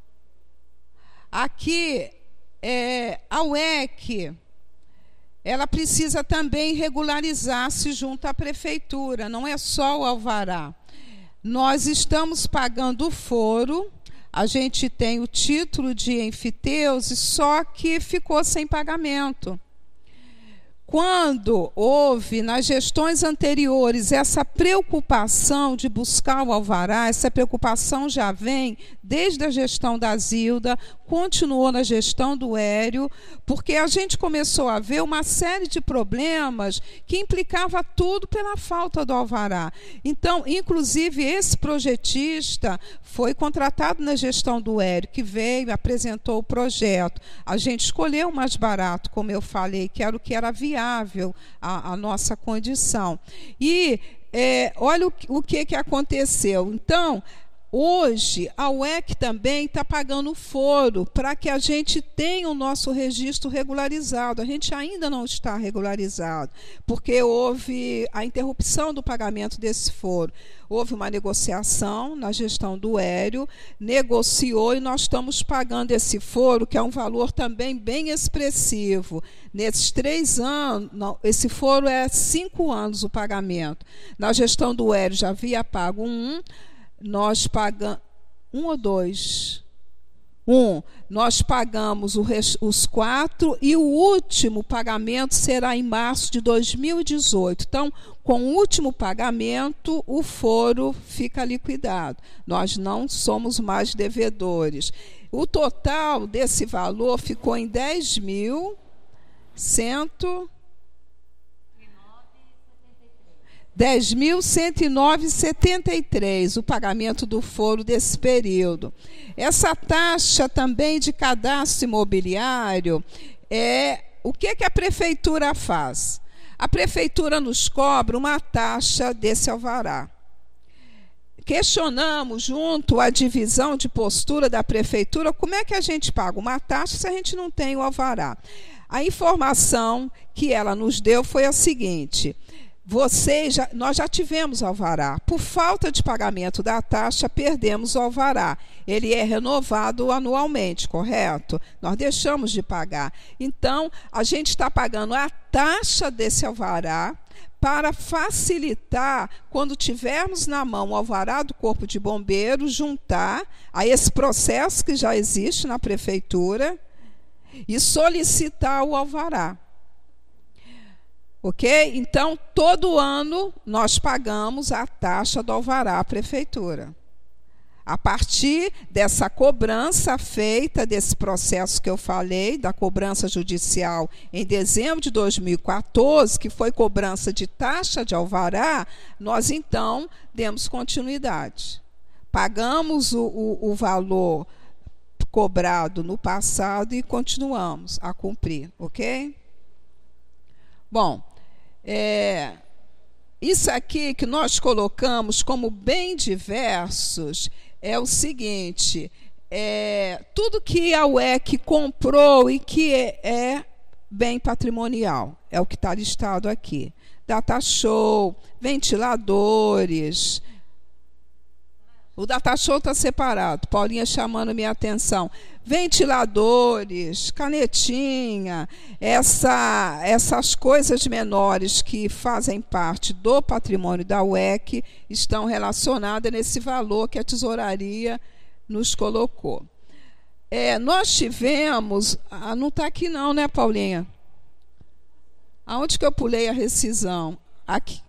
[SPEAKER 1] aqui, é, a U E C, ela precisa também regularizar-se junto à prefeitura, não é só o alvará. Nós estamos pagando o foro, a gente tem o título de enfiteuse, só que ficou sem pagamento. Quando houve, nas gestões anteriores, essa preocupação de buscar o alvará, essa preocupação já vem desde a gestão da Zilda, continuou na gestão do Hélio, porque a gente começou a ver uma série de problemas que implicava tudo pela falta do alvará. Então, inclusive, esse projetista foi contratado na gestão do Hélio, que veio, apresentou o projeto. A gente escolheu o mais barato, como eu falei, que era o que era viável a, a nossa condição. E é, olha o, o que, que aconteceu. Então, hoje, a U E C também está pagando foro para que a gente tenha o nosso registro regularizado. A gente ainda não está regularizado, porque houve a interrupção do pagamento desse foro. Houve uma negociação na gestão do Hélio, negociou e nós estamos pagando esse foro, que é um valor também bem expressivo. Nesses três anos, não, esse foro é cinco anos o pagamento. Na gestão do Hélio já havia pago um, nós pagamos um ou dois. Um, nós pagamos o res, os quatro e o último pagamento será em março de dois mil e dezoito. Então, com o último pagamento, o foro fica liquidado. Nós não somos mais devedores. O total desse valor ficou em dez mil cento... dez mil cento e nove vírgula setenta e três, o pagamento do foro desse período. Essa taxa também de cadastro imobiliário, é, o que, que a prefeitura faz? A prefeitura nos cobra uma taxa desse alvará. Questionamos junto à divisão de postura da prefeitura como é que a gente paga uma taxa se a gente não tem o alvará. A informação que ela nos deu foi a seguinte: vocês já, nós já tivemos alvará. Por falta de pagamento da taxa, perdemos o alvará. Ele é renovado anualmente, correto? Nós deixamos de pagar. Então, a gente está pagando a taxa desse alvará para facilitar, quando tivermos na mão o alvará do Corpo de Bombeiros, juntar a esse processo que já existe na prefeitura e solicitar o alvará. Ok? Então, todo ano nós pagamos a taxa do alvará à prefeitura. A partir dessa cobrança feita, desse processo que eu falei, da cobrança judicial em dezembro de dois mil e quatorze, que foi cobrança de taxa de alvará, nós então demos continuidade. Pagamos o, o, o valor cobrado no passado e continuamos a cumprir, ok? Bom, É, isso aqui que nós colocamos como bem diversos é o seguinte, é, tudo que a U E C comprou e que é, é bem patrimonial, é o que está listado aqui. Data show, ventiladores. O data show está separado, Paulinha chamando minha atenção. Ventiladores, canetinha, essa, essas coisas menores que fazem parte do patrimônio da U E C estão relacionadas nesse valor que a tesouraria nos colocou. É, nós tivemos... Ah, não está aqui não, né, Paulinha? Aonde que eu pulei a rescisão? Aqui.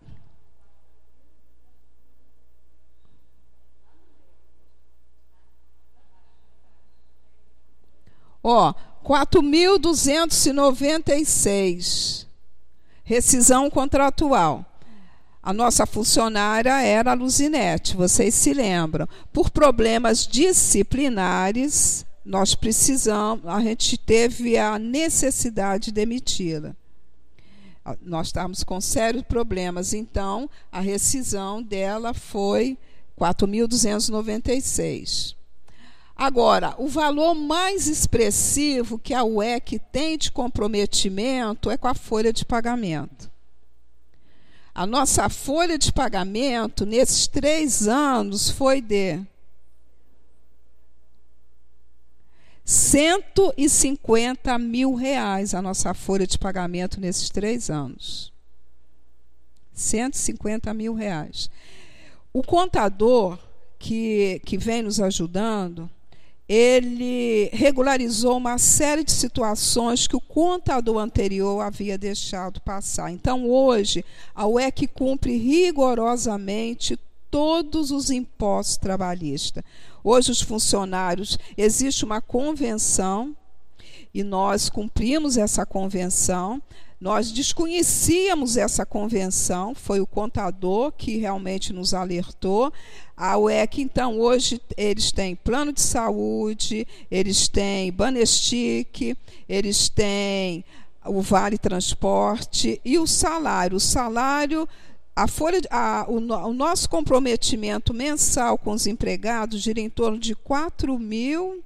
[SPEAKER 1] Ó, quatro mil duzentos e noventa e seis, rescisão contratual. A nossa funcionária era a Luzinete, vocês se lembram. Por problemas disciplinares, nós precisamos, a gente teve a necessidade de demiti-la. Nós estávamos com sérios problemas, então a rescisão dela foi quatro mil duzentos e noventa e seis. Agora, o valor mais expressivo que a U E C tem de comprometimento é com a folha de pagamento. A nossa folha de pagamento, nesses três anos, foi de cento e cinquenta mil reais, a nossa folha de pagamento nesses três anos. cento e cinquenta mil reais. O contador que, que vem nos ajudando, ele regularizou uma série de situações que o contador anterior havia deixado passar. Então, hoje, a U E C cumpre rigorosamente todos os impostos trabalhistas. Hoje, os funcionários, existe uma convenção, e nós cumprimos essa convenção. Nós desconhecíamos essa convenção, foi o contador que realmente nos alertou. A U E C, então, hoje, eles têm plano de saúde, eles têm Banestic, eles têm o Vale Transporte e o salário. O salário, a folha, a, o, o nosso comprometimento mensal com os empregados gira em torno de quatro mil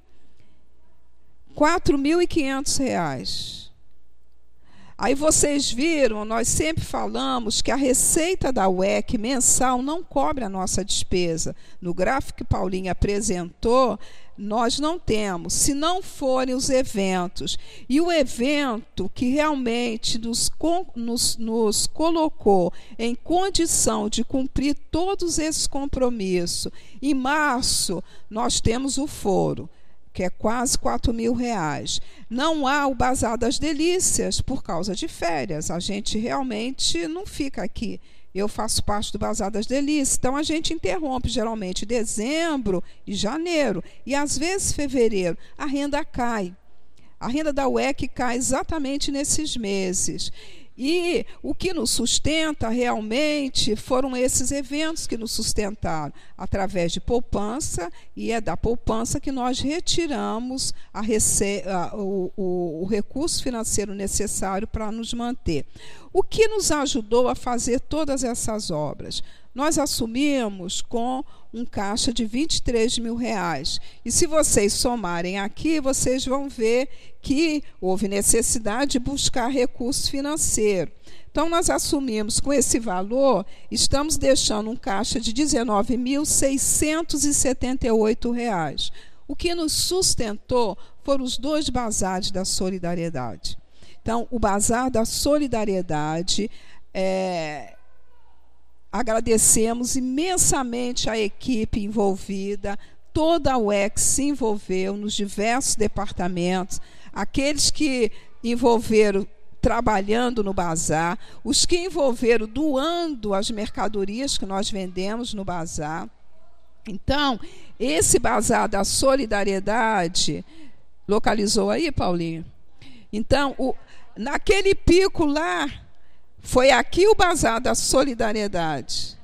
[SPEAKER 1] e quinhentos reais. Aí vocês viram, nós sempre falamos que a receita da U E C mensal não cobre a nossa despesa. No gráfico que Paulinha apresentou, nós não temos, se não forem os eventos. E o evento que realmente nos, nos, nos colocou em condição de cumprir todos esses compromissos, em março nós temos o foro, que é quase quatro mil reais. Não há o Bazar das Delícias por causa de férias. A gente realmente não fica aqui. Eu faço parte do Bazar das Delícias. Então, a gente interrompe geralmente dezembro e janeiro. E, às vezes, fevereiro. A renda cai. A renda da U E C cai exatamente nesses meses. E o que nos sustenta realmente foram esses eventos que nos sustentaram, através de poupança, e é da poupança que nós retiramos a rece- a, o, o, o recurso financeiro necessário para nos manter. O que nos ajudou a fazer todas essas obras? Nós assumimos com um caixa de vinte e três mil reais. E se vocês somarem aqui, vocês vão ver que houve necessidade de buscar recurso financeiro. Então, nós assumimos com esse valor, estamos deixando um caixa de dezenove mil seiscentos e setenta e oito reais. O que nos sustentou foram os dois bazares da solidariedade. Então, o bazar da solidariedade, é, agradecemos imensamente a equipe envolvida, toda a U E C se envolveu nos diversos departamentos, aqueles que envolveram trabalhando no bazar, os que envolveram doando as mercadorias que nós vendemos no bazar. Então, esse bazar da solidariedade, localizou aí, Paulinho? Então, o, naquele pico lá, foi aqui o bazar da solidariedade.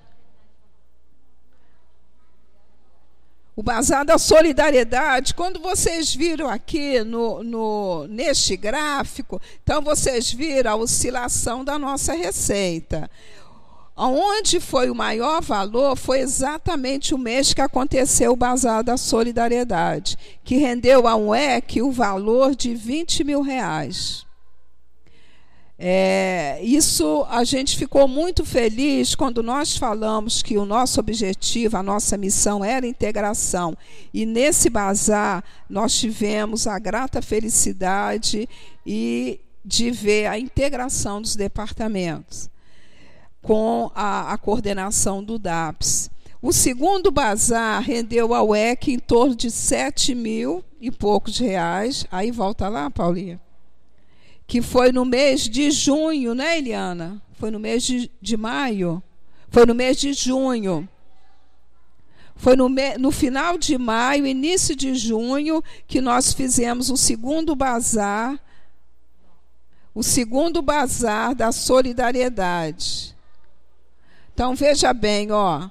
[SPEAKER 1] O bazar da solidariedade, quando vocês viram aqui no, no, neste gráfico, então vocês viram a oscilação da nossa receita. Onde foi o maior valor foi exatamente o mês que aconteceu o bazar da solidariedade, que rendeu a U E C o valor de vinte mil reais. É, isso a gente ficou muito feliz quando nós falamos que o nosso objetivo, a nossa missão era integração. E nesse bazar nós tivemos a grata felicidade e de ver a integração dos departamentos com a, a coordenação do D A P S. O segundo bazar rendeu ao E C em torno de sete mil e poucos reais. Aí volta lá, Paulinha. Que foi no mês de junho, né, Eliana? Foi no mês de, de maio? Foi no mês de junho. Foi no, me, no final de maio, início de junho, que nós fizemos o segundo bazar, o segundo bazar da solidariedade. Então, veja bem, ó,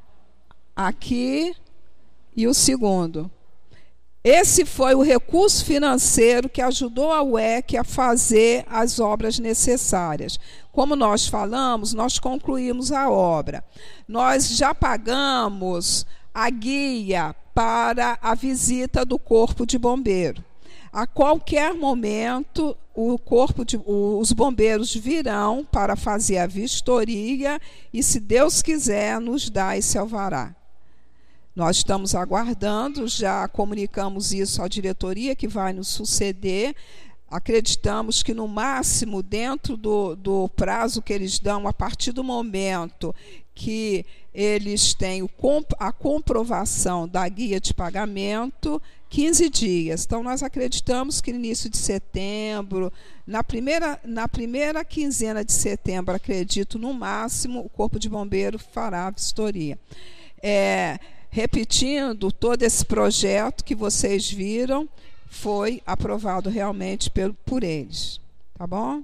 [SPEAKER 1] aqui e o segundo. Esse foi o recurso financeiro que ajudou a U E C a fazer as obras necessárias. Como nós falamos, nós concluímos a obra. Nós já pagamos a guia para a visita do Corpo de Bombeiro. A qualquer momento, o corpo de, os bombeiros virão para fazer a vistoria e, se Deus quiser, nos dá esse alvará. Nós estamos aguardando, já comunicamos isso à diretoria que vai nos suceder. Acreditamos que, no máximo, dentro do, do prazo que eles dão, a partir do momento que eles têm o, a comprovação da guia de pagamento, quinze dias. Então, nós acreditamos que no início de setembro, na primeira, na primeira quinzena de setembro, acredito, no máximo, o Corpo de Bombeiro fará a vistoria. É... Repetindo, todo esse projeto que vocês viram foi aprovado realmente por, por eles. Tá bom?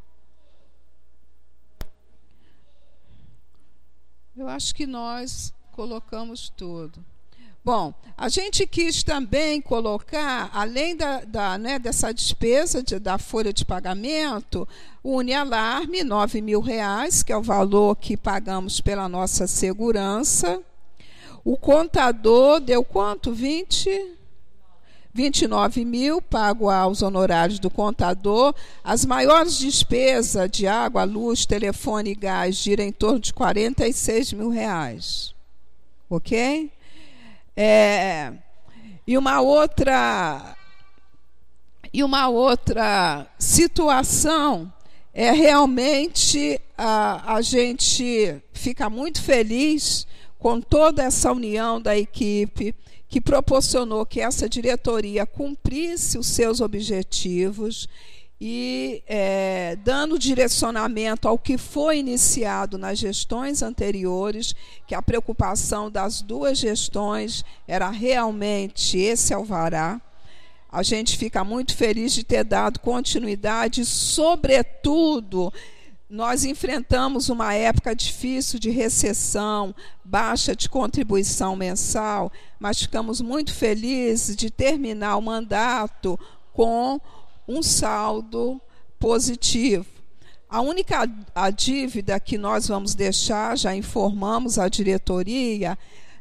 [SPEAKER 1] Eu acho que nós colocamos tudo. Bom, a gente quis também colocar, além da, da, né, dessa despesa de, da folha de pagamento, o Unialarme, nove mil reais, que é o valor que pagamos pela nossa segurança. O contador deu quanto? vinte? vinte e nove mil, pago aos honorários do contador. As maiores despesas de água, luz, telefone e gás giram em torno de quarenta e seis mil reais. Ok? É, e uma outra, e uma outra situação é realmente a, a gente fica muito feliz com toda essa união da equipe que proporcionou que essa diretoria cumprisse os seus objetivos e é, dando direcionamento ao que foi iniciado nas gestões anteriores, que a preocupação das duas gestões era realmente esse alvará. A gente fica muito feliz de ter dado continuidade, sobretudo. Nós enfrentamos uma época difícil de recessão, baixa de contribuição mensal, mas ficamos muito felizes de terminar o mandato com um saldo positivo. A única a dívida que nós vamos deixar, já informamos a diretoria,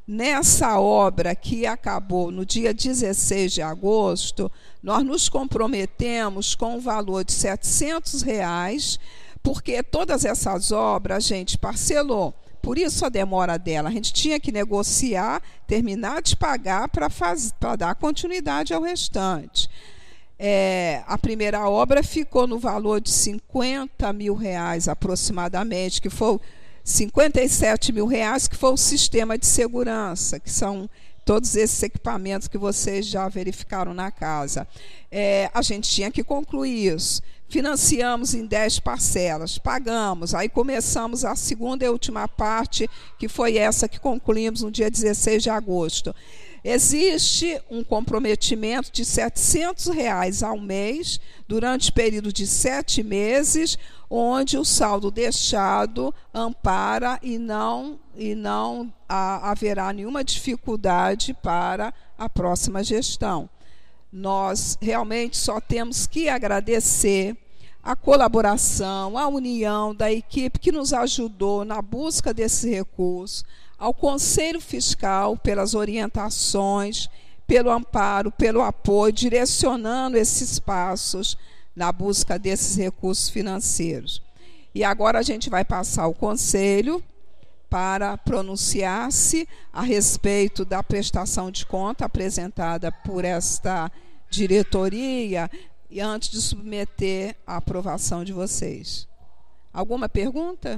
[SPEAKER 1] nessa obra que acabou no dia dezesseis de agosto, nós nos comprometemos com o valor de setecentos reais, porque todas essas obras a gente parcelou. Por isso a demora dela. A gente tinha que negociar, terminar de pagar para dar continuidade ao restante. É, a primeira obra ficou no valor de cinquenta mil reais aproximadamente, que foi cinquenta e sete mil reais, que foi o sistema de segurança, que são todos esses equipamentos que vocês já verificaram na casa. É, a gente tinha que concluir isso. Financiamos em dez parcelas, pagamos, aí começamos a segunda e última parte, que foi essa que concluímos no dia dezesseis de agosto. Existe um comprometimento de setecentos reais ao mês, durante o período de sete meses, onde o saldo deixado ampara e não, e não há, haverá nenhuma dificuldade para a próxima gestão. Nós realmente só temos que agradecer a colaboração, a união da equipe que nos ajudou na busca desse recurso, ao Conselho Fiscal pelas orientações, pelo amparo, pelo apoio, direcionando esses passos na busca desses recursos financeiros. E agora a gente vai passar ao Conselho para pronunciar-se a respeito da prestação de conta apresentada por esta diretoria, e antes de submeter à aprovação de vocês. Alguma pergunta?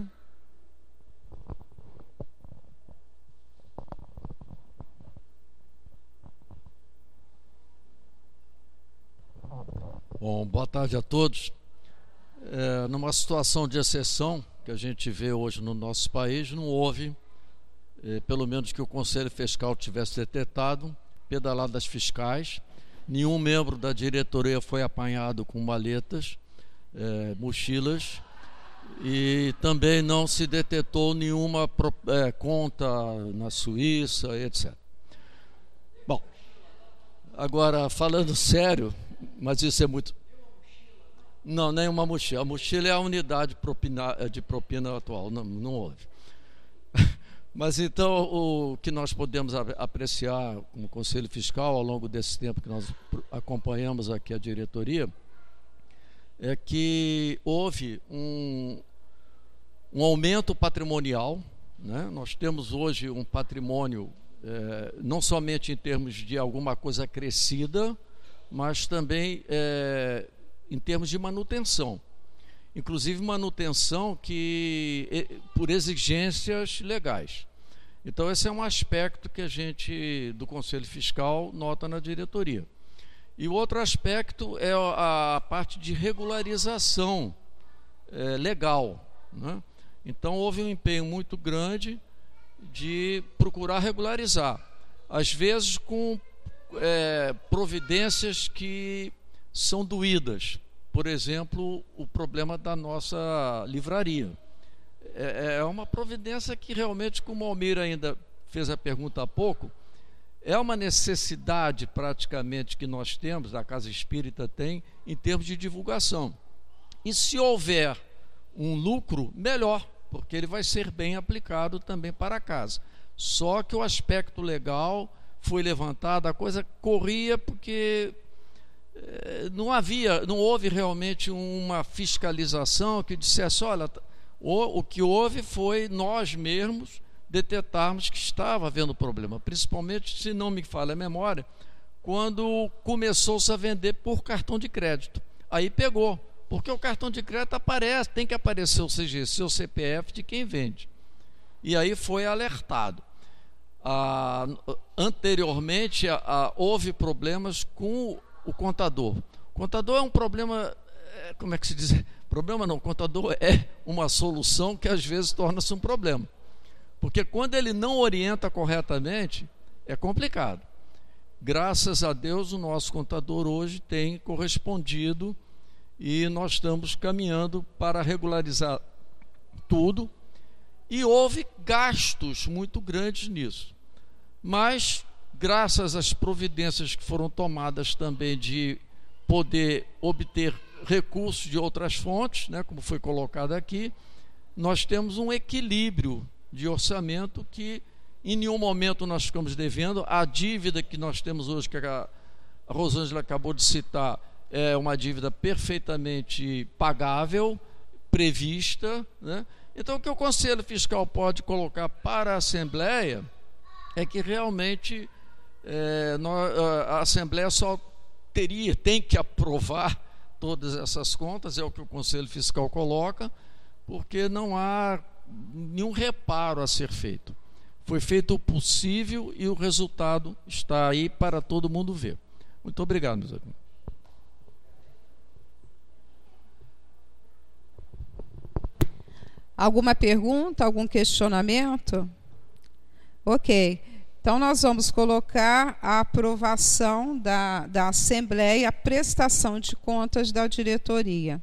[SPEAKER 6] Bom, boa tarde a todos. É, numa situação de exceção que a gente vê hoje no nosso país, não houve, é, pelo menos que o Conselho Fiscal tivesse detectado, pedaladas fiscais. Nenhum membro da diretoria foi apanhado com maletas, é, mochilas, e também não se detetou nenhuma é, conta na Suíça, etcétera. Bom, agora falando sério, mas isso é muito... Não, nenhuma mochila. A mochila é a unidade propina, de propina atual, não, não houve. Mas então o que nós podemos apreciar como Conselho Fiscal ao longo desse tempo que nós acompanhamos aqui a diretoria é que houve um, um aumento patrimonial, né? Nós temos hoje um patrimônio é, não somente em termos de alguma coisa crescida, mas também é, em termos de manutenção. Inclusive manutenção que, por exigências legais. Então esse é um aspecto que a gente do Conselho Fiscal nota na diretoria. E o outro aspecto é a parte de regularização é, legal, né? Então houve um empenho muito grande de procurar regularizar, às vezes com é, providências que são doídas. Por exemplo, o problema da nossa livraria. É uma providência que realmente, como o Almir ainda fez a pergunta há pouco, é uma necessidade praticamente que nós temos, a Casa Espírita tem, em termos de divulgação. E se houver um lucro, melhor, porque ele vai ser bem aplicado também para a casa. Só que o aspecto legal foi levantado, a coisa corria porque... não havia, não houve realmente uma fiscalização que dissesse, olha, o, o que houve foi nós mesmos detectarmos que estava havendo problema, principalmente, se não me falha a memória, quando começou-se a vender por cartão de crédito. Aí pegou, porque o cartão de crédito aparece, tem que aparecer o C G C, o C P F de quem vende. E aí foi alertado. Ah, anteriormente, ah, houve problemas com o contador. O contador é um problema, como é que se diz? Problema não, o contador é uma solução que às vezes torna-se um problema. Porque quando ele não orienta corretamente, é complicado. Graças a Deus, o nosso contador hoje tem correspondido e nós estamos caminhando para regularizar tudo. E houve gastos muito grandes nisso. Mas graças às providências que foram tomadas também de poder obter recursos de outras fontes, né, como foi colocado aqui, nós temos um equilíbrio de orçamento que Em nenhum momento nós ficamos devendo. A dívida que nós temos hoje, que a Rosângela acabou de citar, é uma dívida perfeitamente pagável, prevista, né? Então, o que o Conselho Fiscal pode colocar para a Assembleia é que realmente é, nós, a Assembleia só teria, tem que aprovar todas essas contas, é o que o Conselho Fiscal coloca, porque não há nenhum reparo a ser feito. Foi feito o possível e o resultado está aí para todo mundo ver. Muito obrigado, meus amigos.
[SPEAKER 1] Alguma pergunta, algum questionamento? Ok. Então, nós vamos colocar a aprovação da, da Assembleia, a prestação de contas da diretoria.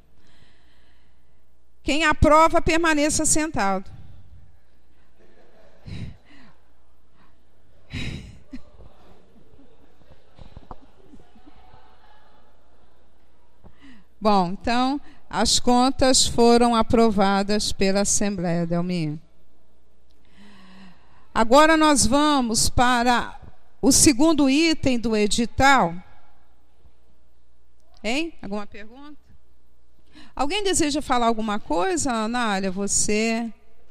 [SPEAKER 1] Quem aprova, permaneça sentado. Bom, então, as contas foram aprovadas pela Assembleia, Delmir. Agora nós vamos para o segundo item do edital. Hein? Alguma pergunta? Alguém deseja falar alguma coisa, Anália? Você?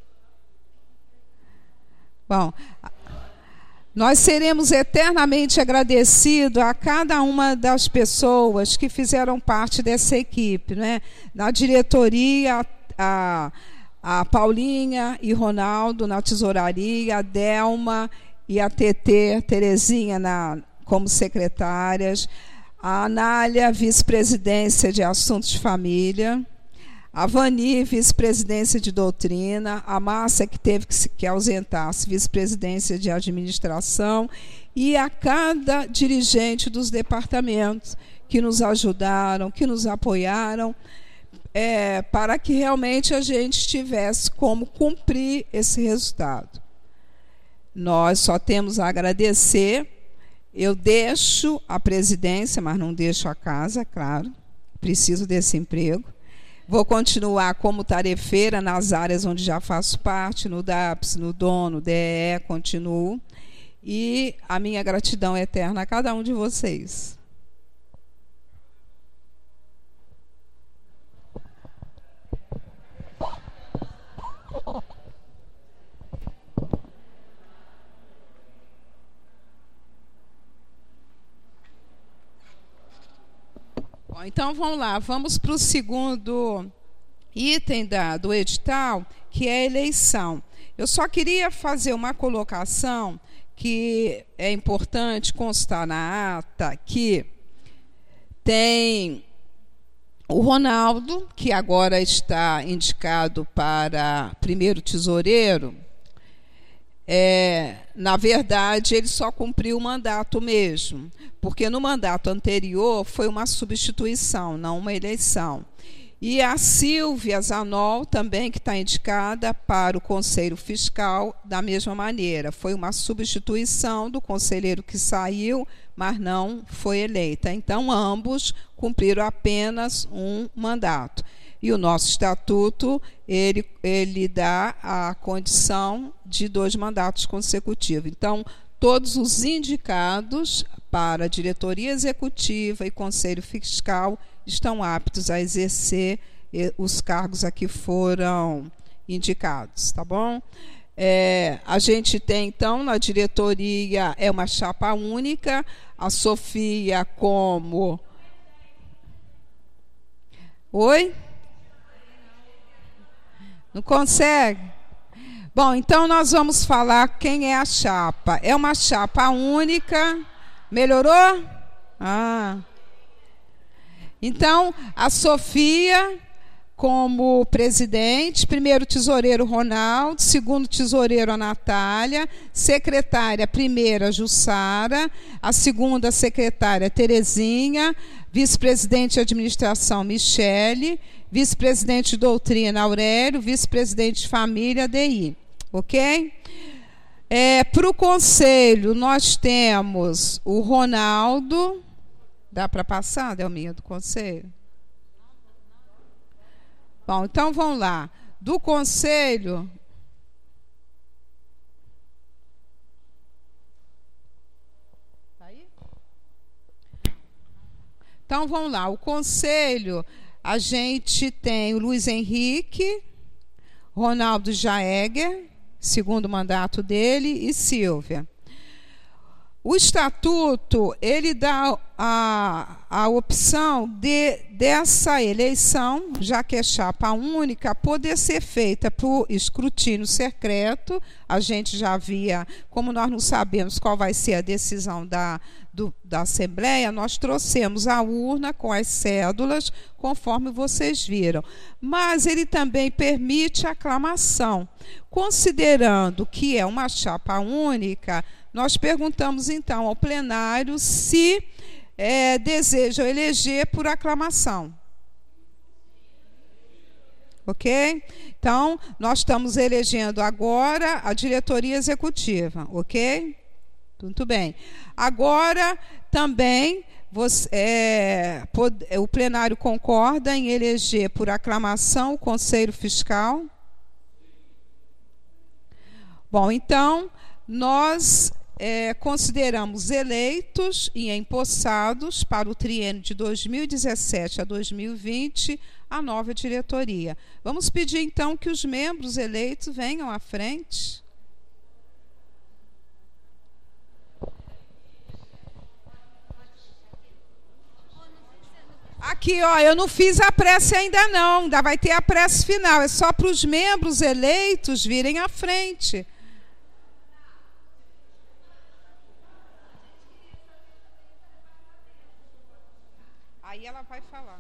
[SPEAKER 1] Bom, nós seremos eternamente agradecidos a cada uma das pessoas que fizeram parte dessa equipe, né? Na diretoria, a, a Paulinha e Ronaldo na tesouraria, a Delma e a T T, Terezinha na, como secretárias, a Anália, vice-presidência de Assuntos de Família, a Vani, vice-presidência de Doutrina, a Márcia, que teve que se que ausentar-se, vice-presidência de Administração, e a cada dirigente dos departamentos que nos ajudaram, que nos apoiaram, é, para que realmente a gente tivesse como cumprir esse resultado. Nós só temos a agradecer. Eu deixo a presidência, mas não deixo a casa, claro, preciso desse emprego. Vou continuar como tarefeira nas áreas onde já faço parte, no D A P S, no D O N, no D E E, continuo. E a minha gratidão é eterna a cada um de vocês. Bom, então vamos lá, vamos para o segundo item da, do edital, que é a eleição. Eu só queria fazer uma colocação que é importante constar na ata, que tem o Ronaldo, que agora está indicado para primeiro tesoureiro. É, na verdade, ele só cumpriu o mandato mesmo, porque no mandato anterior foi uma substituição, não uma eleição. E a Silvia Zanol, também, que está indicada para o Conselho Fiscal, da mesma maneira. Foi uma substituição do conselheiro que saiu, mas não foi eleita. Então, ambos cumpriram apenas um mandato. E o nosso estatuto, ele, ele dá a condição de dois mandatos consecutivos. Então, todos os indicados para a diretoria executiva e conselho fiscal estão aptos a exercer os cargos a que foram indicados, tá bom? É, a gente tem, então, na diretoria, é uma chapa única, a Sofia como... Oi? Não consegue? Bom, então nós vamos falar quem é a chapa. É uma chapa única. Melhorou? Ah. Então, a Sofia como presidente, primeiro tesoureiro Ronaldo, segundo tesoureiro a Natália, secretária primeira Jussara, a segunda secretária Terezinha, vice-presidente de administração Michele, vice-presidente de doutrina Aurélio, vice-presidente de família D I, ok? É, para o conselho nós temos o Ronaldo, dá para passar, Delminha, do conselho? Bom, então vamos lá. Do conselho, Então, vamos lá. O conselho, a gente tem o Luiz Henrique, Ronaldo Jaeger, segundo mandato dele, e Silvia. O estatuto, ele dá a, a opção de, dessa eleição, já que é chapa única, poder ser feita por escrutínio secreto. A gente já havia, como nós não sabemos qual vai ser a decisão da, do, da Assembleia, nós trouxemos a urna com as cédulas, conforme vocês viram. Mas ele também permite aclamação. Considerando que é uma chapa única, nós perguntamos, então, ao plenário se é, desejam eleger por aclamação. Ok? Então, nós estamos elegendo agora a diretoria executiva. Ok? Muito bem. Agora, também, você, é, pode, o plenário concorda em eleger por aclamação o Conselho Fiscal? Bom, então, nós... É, consideramos eleitos e empossados para o triênio de dois mil e dezessete a dois mil e vinte a nova diretoria. Vamos pedir, então, que os membros eleitos venham à frente. Aqui, ó, eu não fiz a prece ainda não, ainda vai ter a prece final. É só para os membros eleitos virem à frente. Aí ela vai falar.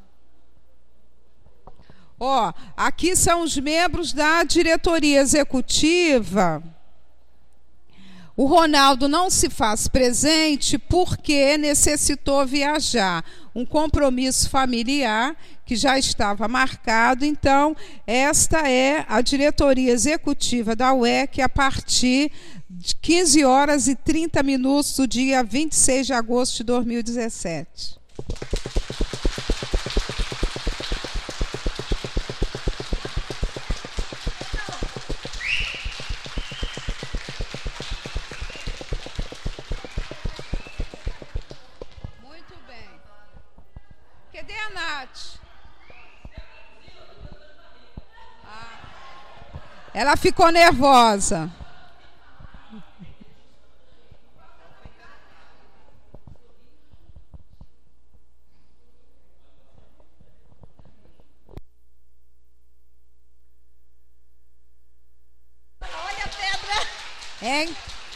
[SPEAKER 1] Ó, aqui são os membros da diretoria executiva. O Ronaldo não se faz presente porque necessitou viajar. Um compromisso familiar que já estava marcado. Então, esta é a diretoria executiva da U E C a partir de quinze horas e trinta minutos do dia vinte e seis de agosto de dois mil e dezessete. Muito bem. Cadê a Nath? Ah, ela ficou nervosa. Hein?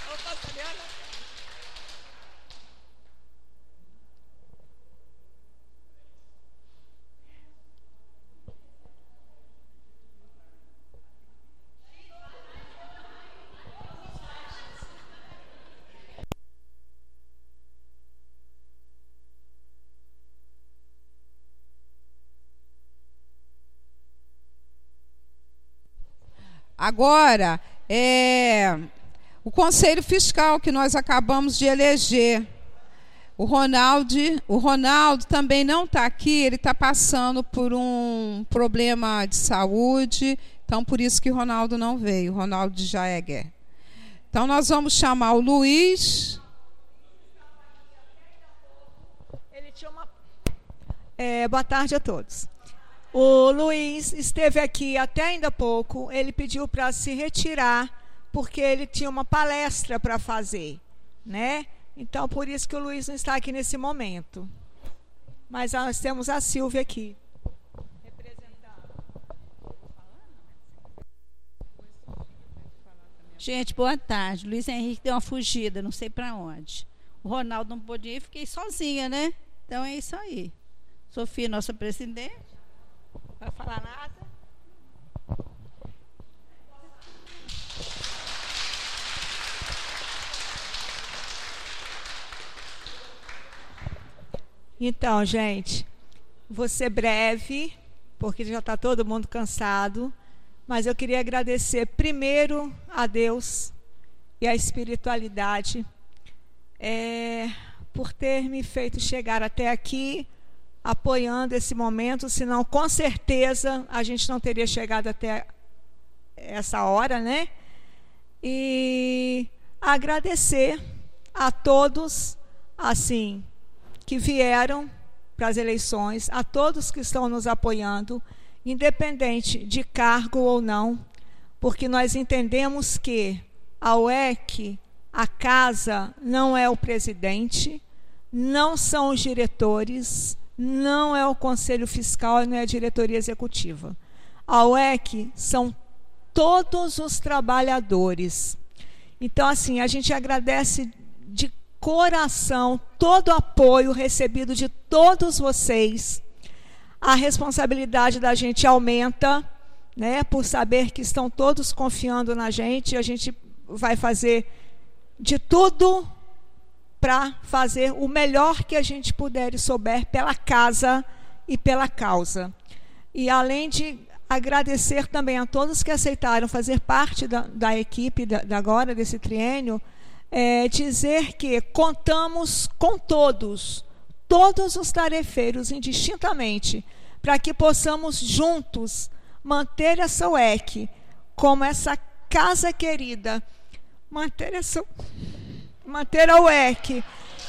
[SPEAKER 1] Agora, é... o Conselho Fiscal que nós acabamos de eleger. O Ronaldo, o Ronaldo também não está aqui, ele está passando por um problema de saúde, então por isso que o Ronaldo não veio, o Ronaldo Jaeger. Então nós vamos chamar o Luiz.
[SPEAKER 7] Ele tinha uma... é, boa tarde a todos. O Luiz esteve aqui até ainda há pouco, ele pediu para se retirar, porque ele tinha uma palestra para fazer, né? Então, por isso que o Luiz não está aqui nesse momento. Mas nós temos a Silvia aqui.
[SPEAKER 8] Gente, boa tarde. Luiz Henrique deu uma fugida, não sei para onde. O Ronaldo não podia ir, fiquei sozinha, né? Então é isso aí. Sofia, nossa presidente.
[SPEAKER 7] Não vai falar nada? Então, gente, vou ser breve, porque já está todo mundo cansado, mas eu queria agradecer primeiro a Deus e a espiritualidade é, por ter me feito chegar até aqui, apoiando esse momento, senão com certeza a gente não teria chegado até essa hora, né? E agradecer a todos, assim, que vieram para as eleições, a todos que estão nos apoiando, independente de cargo ou não, porque nós entendemos que a U E C, a casa, não é o presidente, não são os diretores, não é o Conselho Fiscal e não é a diretoria executiva. A U E C são todos os trabalhadores. Então, assim, a gente agradece de coração todo o apoio recebido de todos vocês. A responsabilidade da gente aumenta, né, por saber que estão todos confiando na gente. A gente vai fazer de tudo para fazer o melhor que a gente puder e souber pela casa e pela causa. E além de agradecer também a todos que aceitaram fazer parte da, da equipe da, da agora, desse triênio, é, dizer que contamos com todos, todos os tarefeiros, indistintamente, para que possamos juntos manter essa U E C como essa casa querida, manter essa, manter a U E C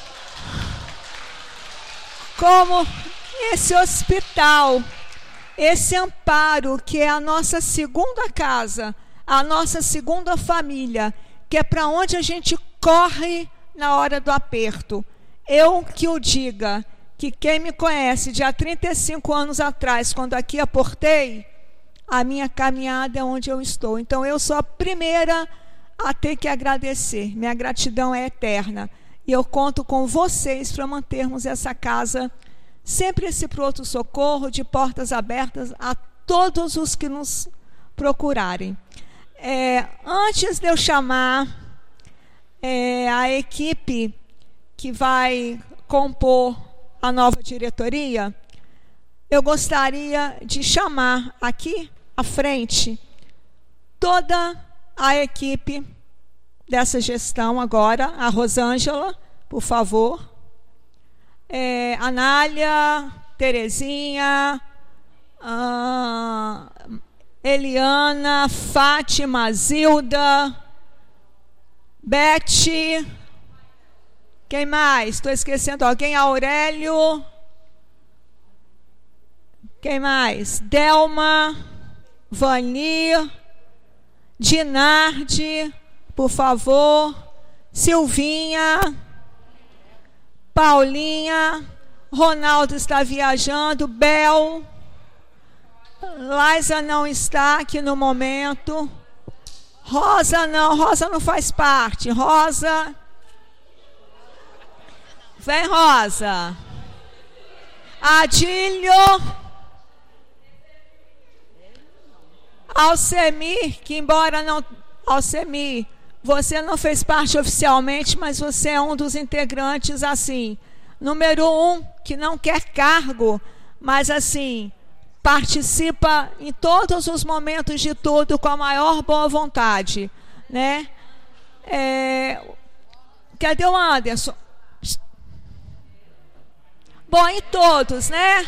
[SPEAKER 7] como esse hospital, esse amparo que é a nossa segunda casa, a nossa segunda família, que é para onde a gente corre na hora do aperto. Eu que o diga, que quem me conhece de há trinta e cinco anos atrás, quando aqui aportei, a minha caminhada é onde eu estou. Então eu sou a primeira a ter que agradecer. Minha gratidão é eterna. E eu conto com vocês para mantermos essa casa sempre esse pronto-socorro, de portas abertas a todos os que nos procurarem. É, antes de eu chamar é, a equipe que vai compor a nova diretoria, eu gostaria de chamar aqui à frente toda a equipe dessa gestão agora, a Rosângela, por favor, é, Anália, Terezinha, ah, Eliana, Fátima, Zilda, Beth, quem mais? Estou esquecendo alguém? Aurélio, quem mais? Delma, Vani, Dinardi, por favor, Silvinha, Paulinha, Ronaldo está viajando, Bel, Laisa não está aqui no momento, Rosa não, Rosa não faz parte, Rosa, vem Rosa, Adílio, Alcemir, que embora não, Alcemir, você não fez parte oficialmente, mas você é um dos integrantes, assim, número um, que não quer cargo, mas assim, participa em todos os momentos de tudo com a maior boa vontade, né? É, cadê o Anderson? Bom, em todos, né?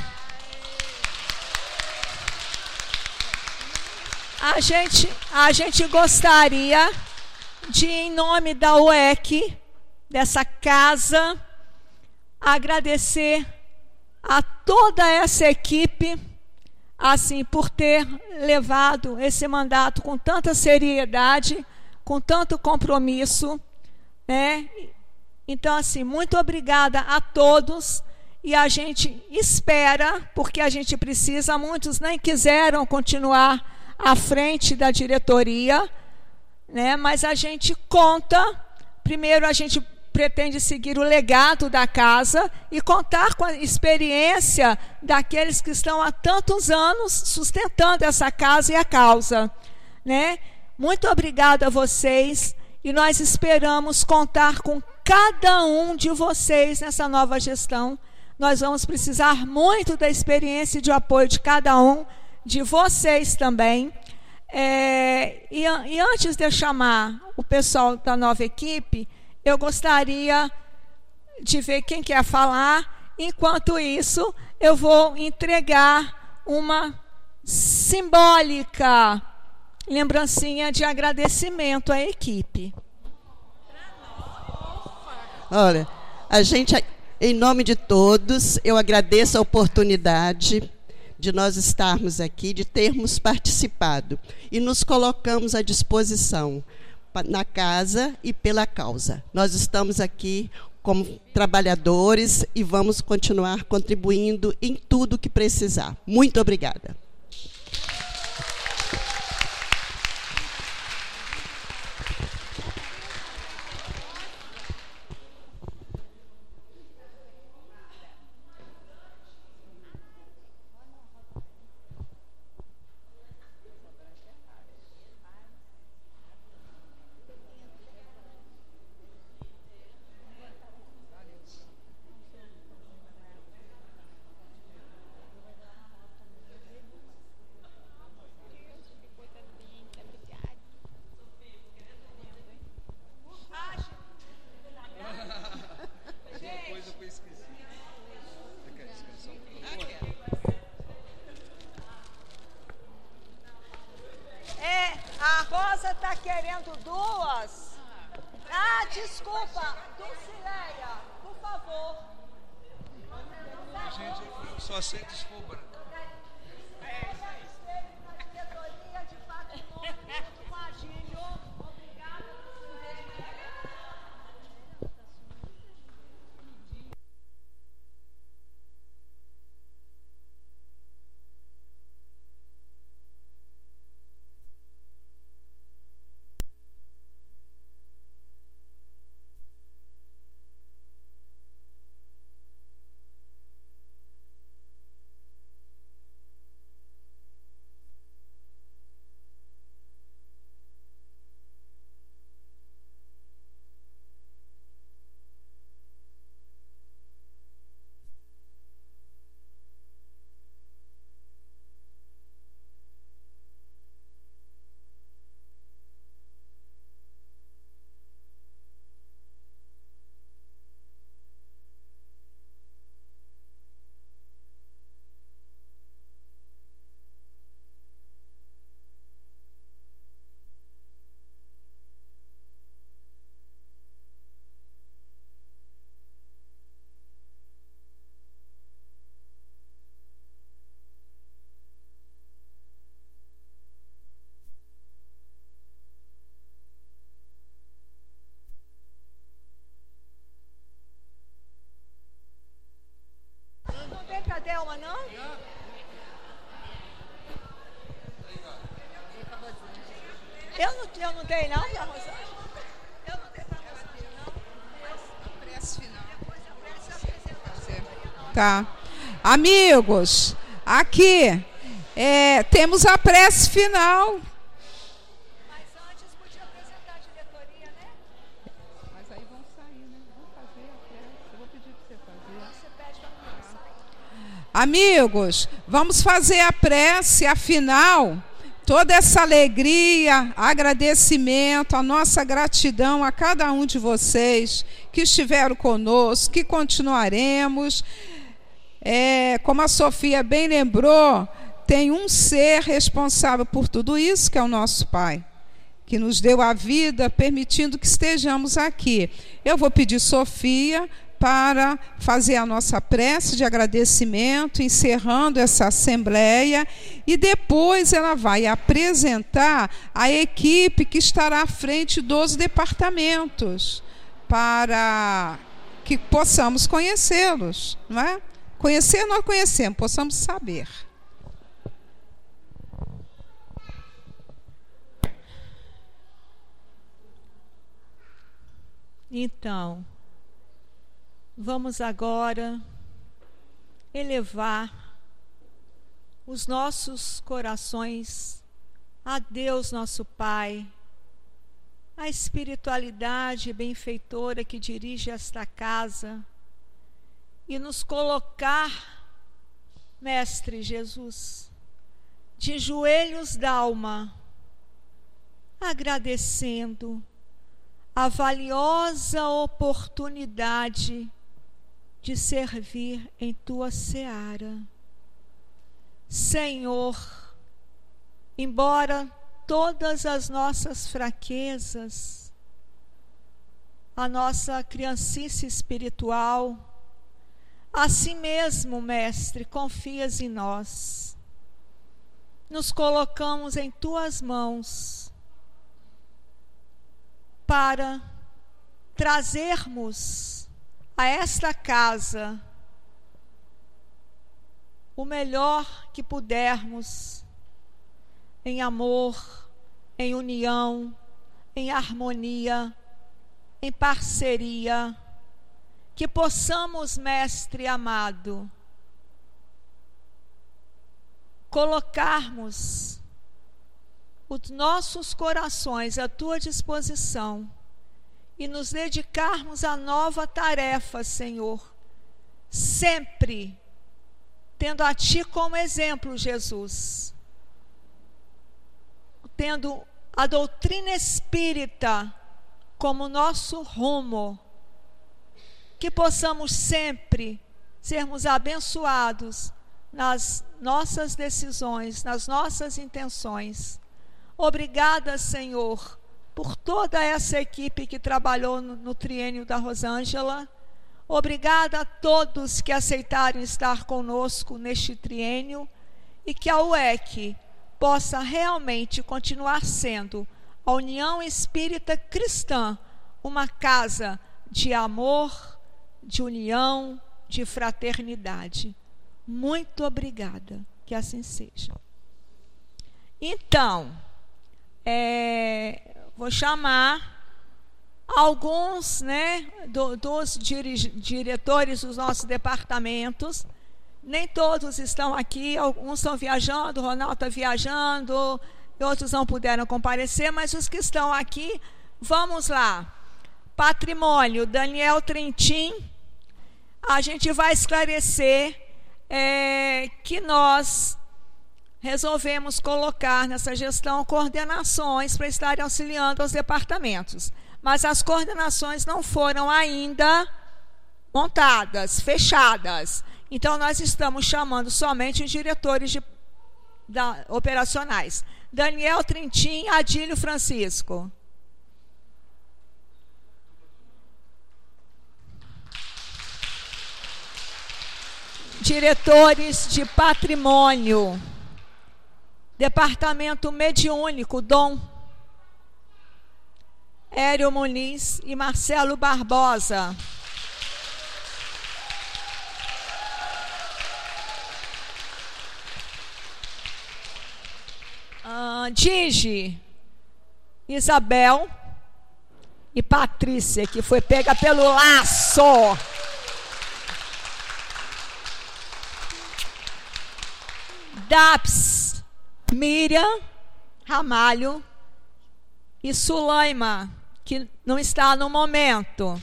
[SPEAKER 7] A gente, a gente gostaria de, em nome da U E C, dessa casa, agradecer a toda essa equipe, assim, por ter levado esse mandato com tanta seriedade, com tanto compromisso, né? Então, assim, muito obrigada a todos, e a gente espera, porque a gente precisa, muitos nem quiseram continuar à frente da diretoria, né? Mas a gente conta, primeiro a gente pretende seguir o legado da casa e contar com a experiência daqueles que estão há tantos anos sustentando essa casa e a causa, né? Muito obrigada a vocês, e nós esperamos contar com cada um de vocês nessa nova gestão. Nós vamos precisar muito da experiência e de apoio de cada um, de vocês também. É, e, e antes de eu chamar o pessoal da nova equipe, eu gostaria de ver quem quer falar. Enquanto isso, eu vou entregar uma simbólica lembrancinha de agradecimento à equipe.
[SPEAKER 9] Olha, a gente, Em nome de todos, eu agradeço a oportunidade de nós estarmos aqui, de termos participado. E nos colocamos à disposição na casa e pela causa. Nós estamos aqui como trabalhadores e vamos continuar contribuindo em tudo que precisar. Muito obrigada.
[SPEAKER 7] Delma, não? Eu não, eu não dei, não, pra Rosângela? Eu não dei pra Rosângela, não. Mas a prece final. Depois a prece apresentação.
[SPEAKER 1] Tá. Amigos, aqui é, temos a prece final.
[SPEAKER 7] Mas antes podia apresentar a diretoria, né?
[SPEAKER 4] Mas aí vão sair, né? Vamos fazer a prece. Eu vou pedir para você fazer.
[SPEAKER 7] Você pede para mim sair.
[SPEAKER 1] Amigos, vamos fazer a prece, afinal, toda essa alegria, agradecimento, a nossa gratidão a cada um de vocês que estiveram conosco, que continuaremos. É, como a Sofia bem lembrou, tem um ser responsável por tudo isso, que é o nosso Pai, que nos deu a vida, permitindo que estejamos aqui. Eu vou pedir Sofia para fazer a nossa prece de agradecimento, encerrando essa assembleia, e depois ela vai apresentar a equipe que estará à frente dos departamentos, para que possamos conhecê-los, não é? Conhecer nós conhecemos, possamos saber.
[SPEAKER 7] Então, vamos agora elevar os nossos corações a Deus nosso Pai, a espiritualidade benfeitora que dirige esta casa, e nos colocar, Mestre Jesus, de joelhos d'alma, agradecendo a valiosa oportunidade de servir em Tua seara. Senhor, embora todas as nossas fraquezas, a nossa criancice espiritual, assim mesmo, Mestre, confias em nós. Nos colocamos em tuas mãos para trazermos a esta casa o melhor que pudermos, em amor, em união, em harmonia, em parceria, que possamos, Mestre amado, colocarmos os nossos corações à tua disposição e nos dedicarmos à nova tarefa, Senhor, sempre tendo a ti como exemplo, Jesus, tendo a doutrina espírita como nosso rumo, que possamos sempre sermos abençoados nas nossas decisões, nas nossas intenções. Obrigada, Senhor, por toda essa equipe que trabalhou no, no triênio da Rosângela. Obrigada a todos que aceitaram estar conosco neste triênio e que a U E C possa realmente continuar sendo a União Espírita Cristã, uma casa de amor, de união, de fraternidade. Muito obrigada, que assim seja. Então, é, vou chamar alguns, né, do, dos diri, diretores dos nossos departamentos. Nem todos estão aqui, alguns estão viajando, o Ronaldo está viajando, e outros não puderam comparecer, mas os que estão aqui, vamos lá. Patrimônio, Daniel Trentin. A gente vai esclarecer é, que nós resolvemos colocar nessa gestão coordenações para estarem auxiliando aos departamentos. Mas as coordenações não foram ainda montadas, fechadas. Então, nós estamos chamando somente os diretores de, da, operacionais. Daniel Trentin, Adílio Francisco. Diretores de patrimônio. Departamento mediúnico, Dom Hélio Muniz e Marcelo Barbosa. Uh, Digi, Isabel e Patrícia, que foi pega pelo laço. D A P S, Miriam Ramalho e Sulaima, que não está no momento.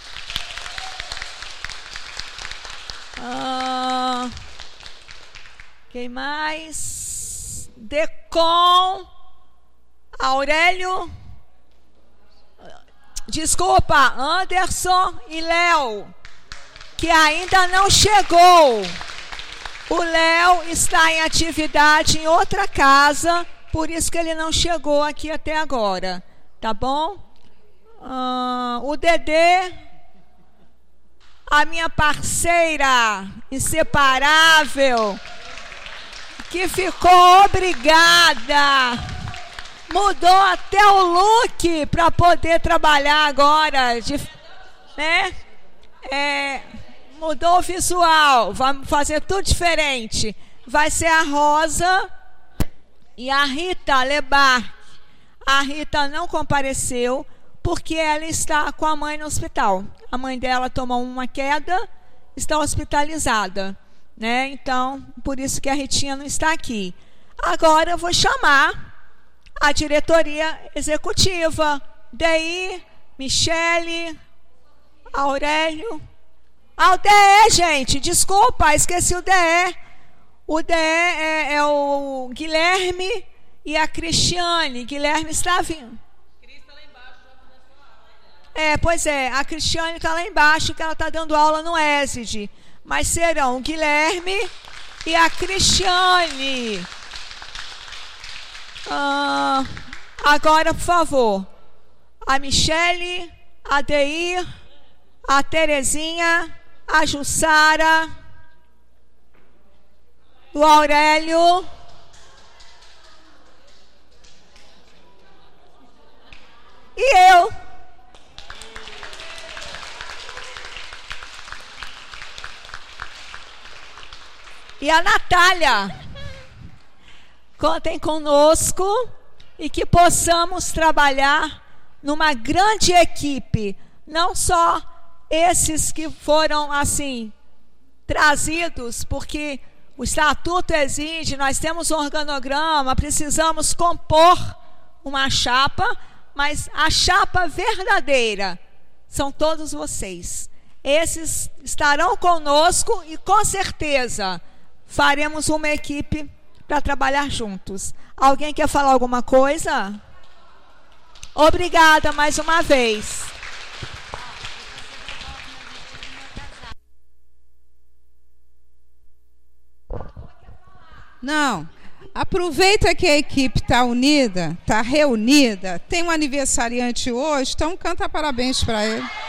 [SPEAKER 7] Ah, quem mais? Decom, Aurélio, desculpa, Anderson e Léo, que ainda não chegou. O Léo está em atividade em outra casa, por isso que ele não chegou aqui até agora, tá bom? Uh, o Dedê, a minha parceira inseparável, que ficou obrigada, mudou até o look para poder trabalhar agora, de, né? É, mudou o visual, vamos fazer tudo diferente. Vai ser a Rosa e a Rita Lebar. A Rita não compareceu porque ela está com a mãe no hospital. A mãe dela tomou uma queda, está hospitalizada, né? Então, por isso que a Ritinha não está aqui. Agora eu vou chamar a diretoria executiva. Daí, Michele, Aurélio. Ah, o D E, gente, desculpa, esqueci o D E. O D E é, é o Guilherme e a Cristiane. Guilherme está vindo. É, pois é, a Cristiane está lá embaixo, que ela está dando aula no E S I D. Mas serão o Guilherme e a Cristiane. Ah, agora, por favor, a Michele, a Deir, a Terezinha, a Jussara, o Aurélio, e eu. E a Natália. Contem conosco e que possamos trabalhar numa grande equipe, não só esses que foram assim trazidos, porque o estatuto exige, nós temos um organograma, precisamos compor uma chapa, mas a chapa verdadeira são todos vocês. Esses estarão conosco e com certeza faremos uma equipe para trabalhar juntos. Alguém quer falar alguma coisa? Obrigada mais uma vez.
[SPEAKER 1] Não, aproveita que a equipe está unida, está reunida, tem um aniversariante hoje, então canta parabéns para ele.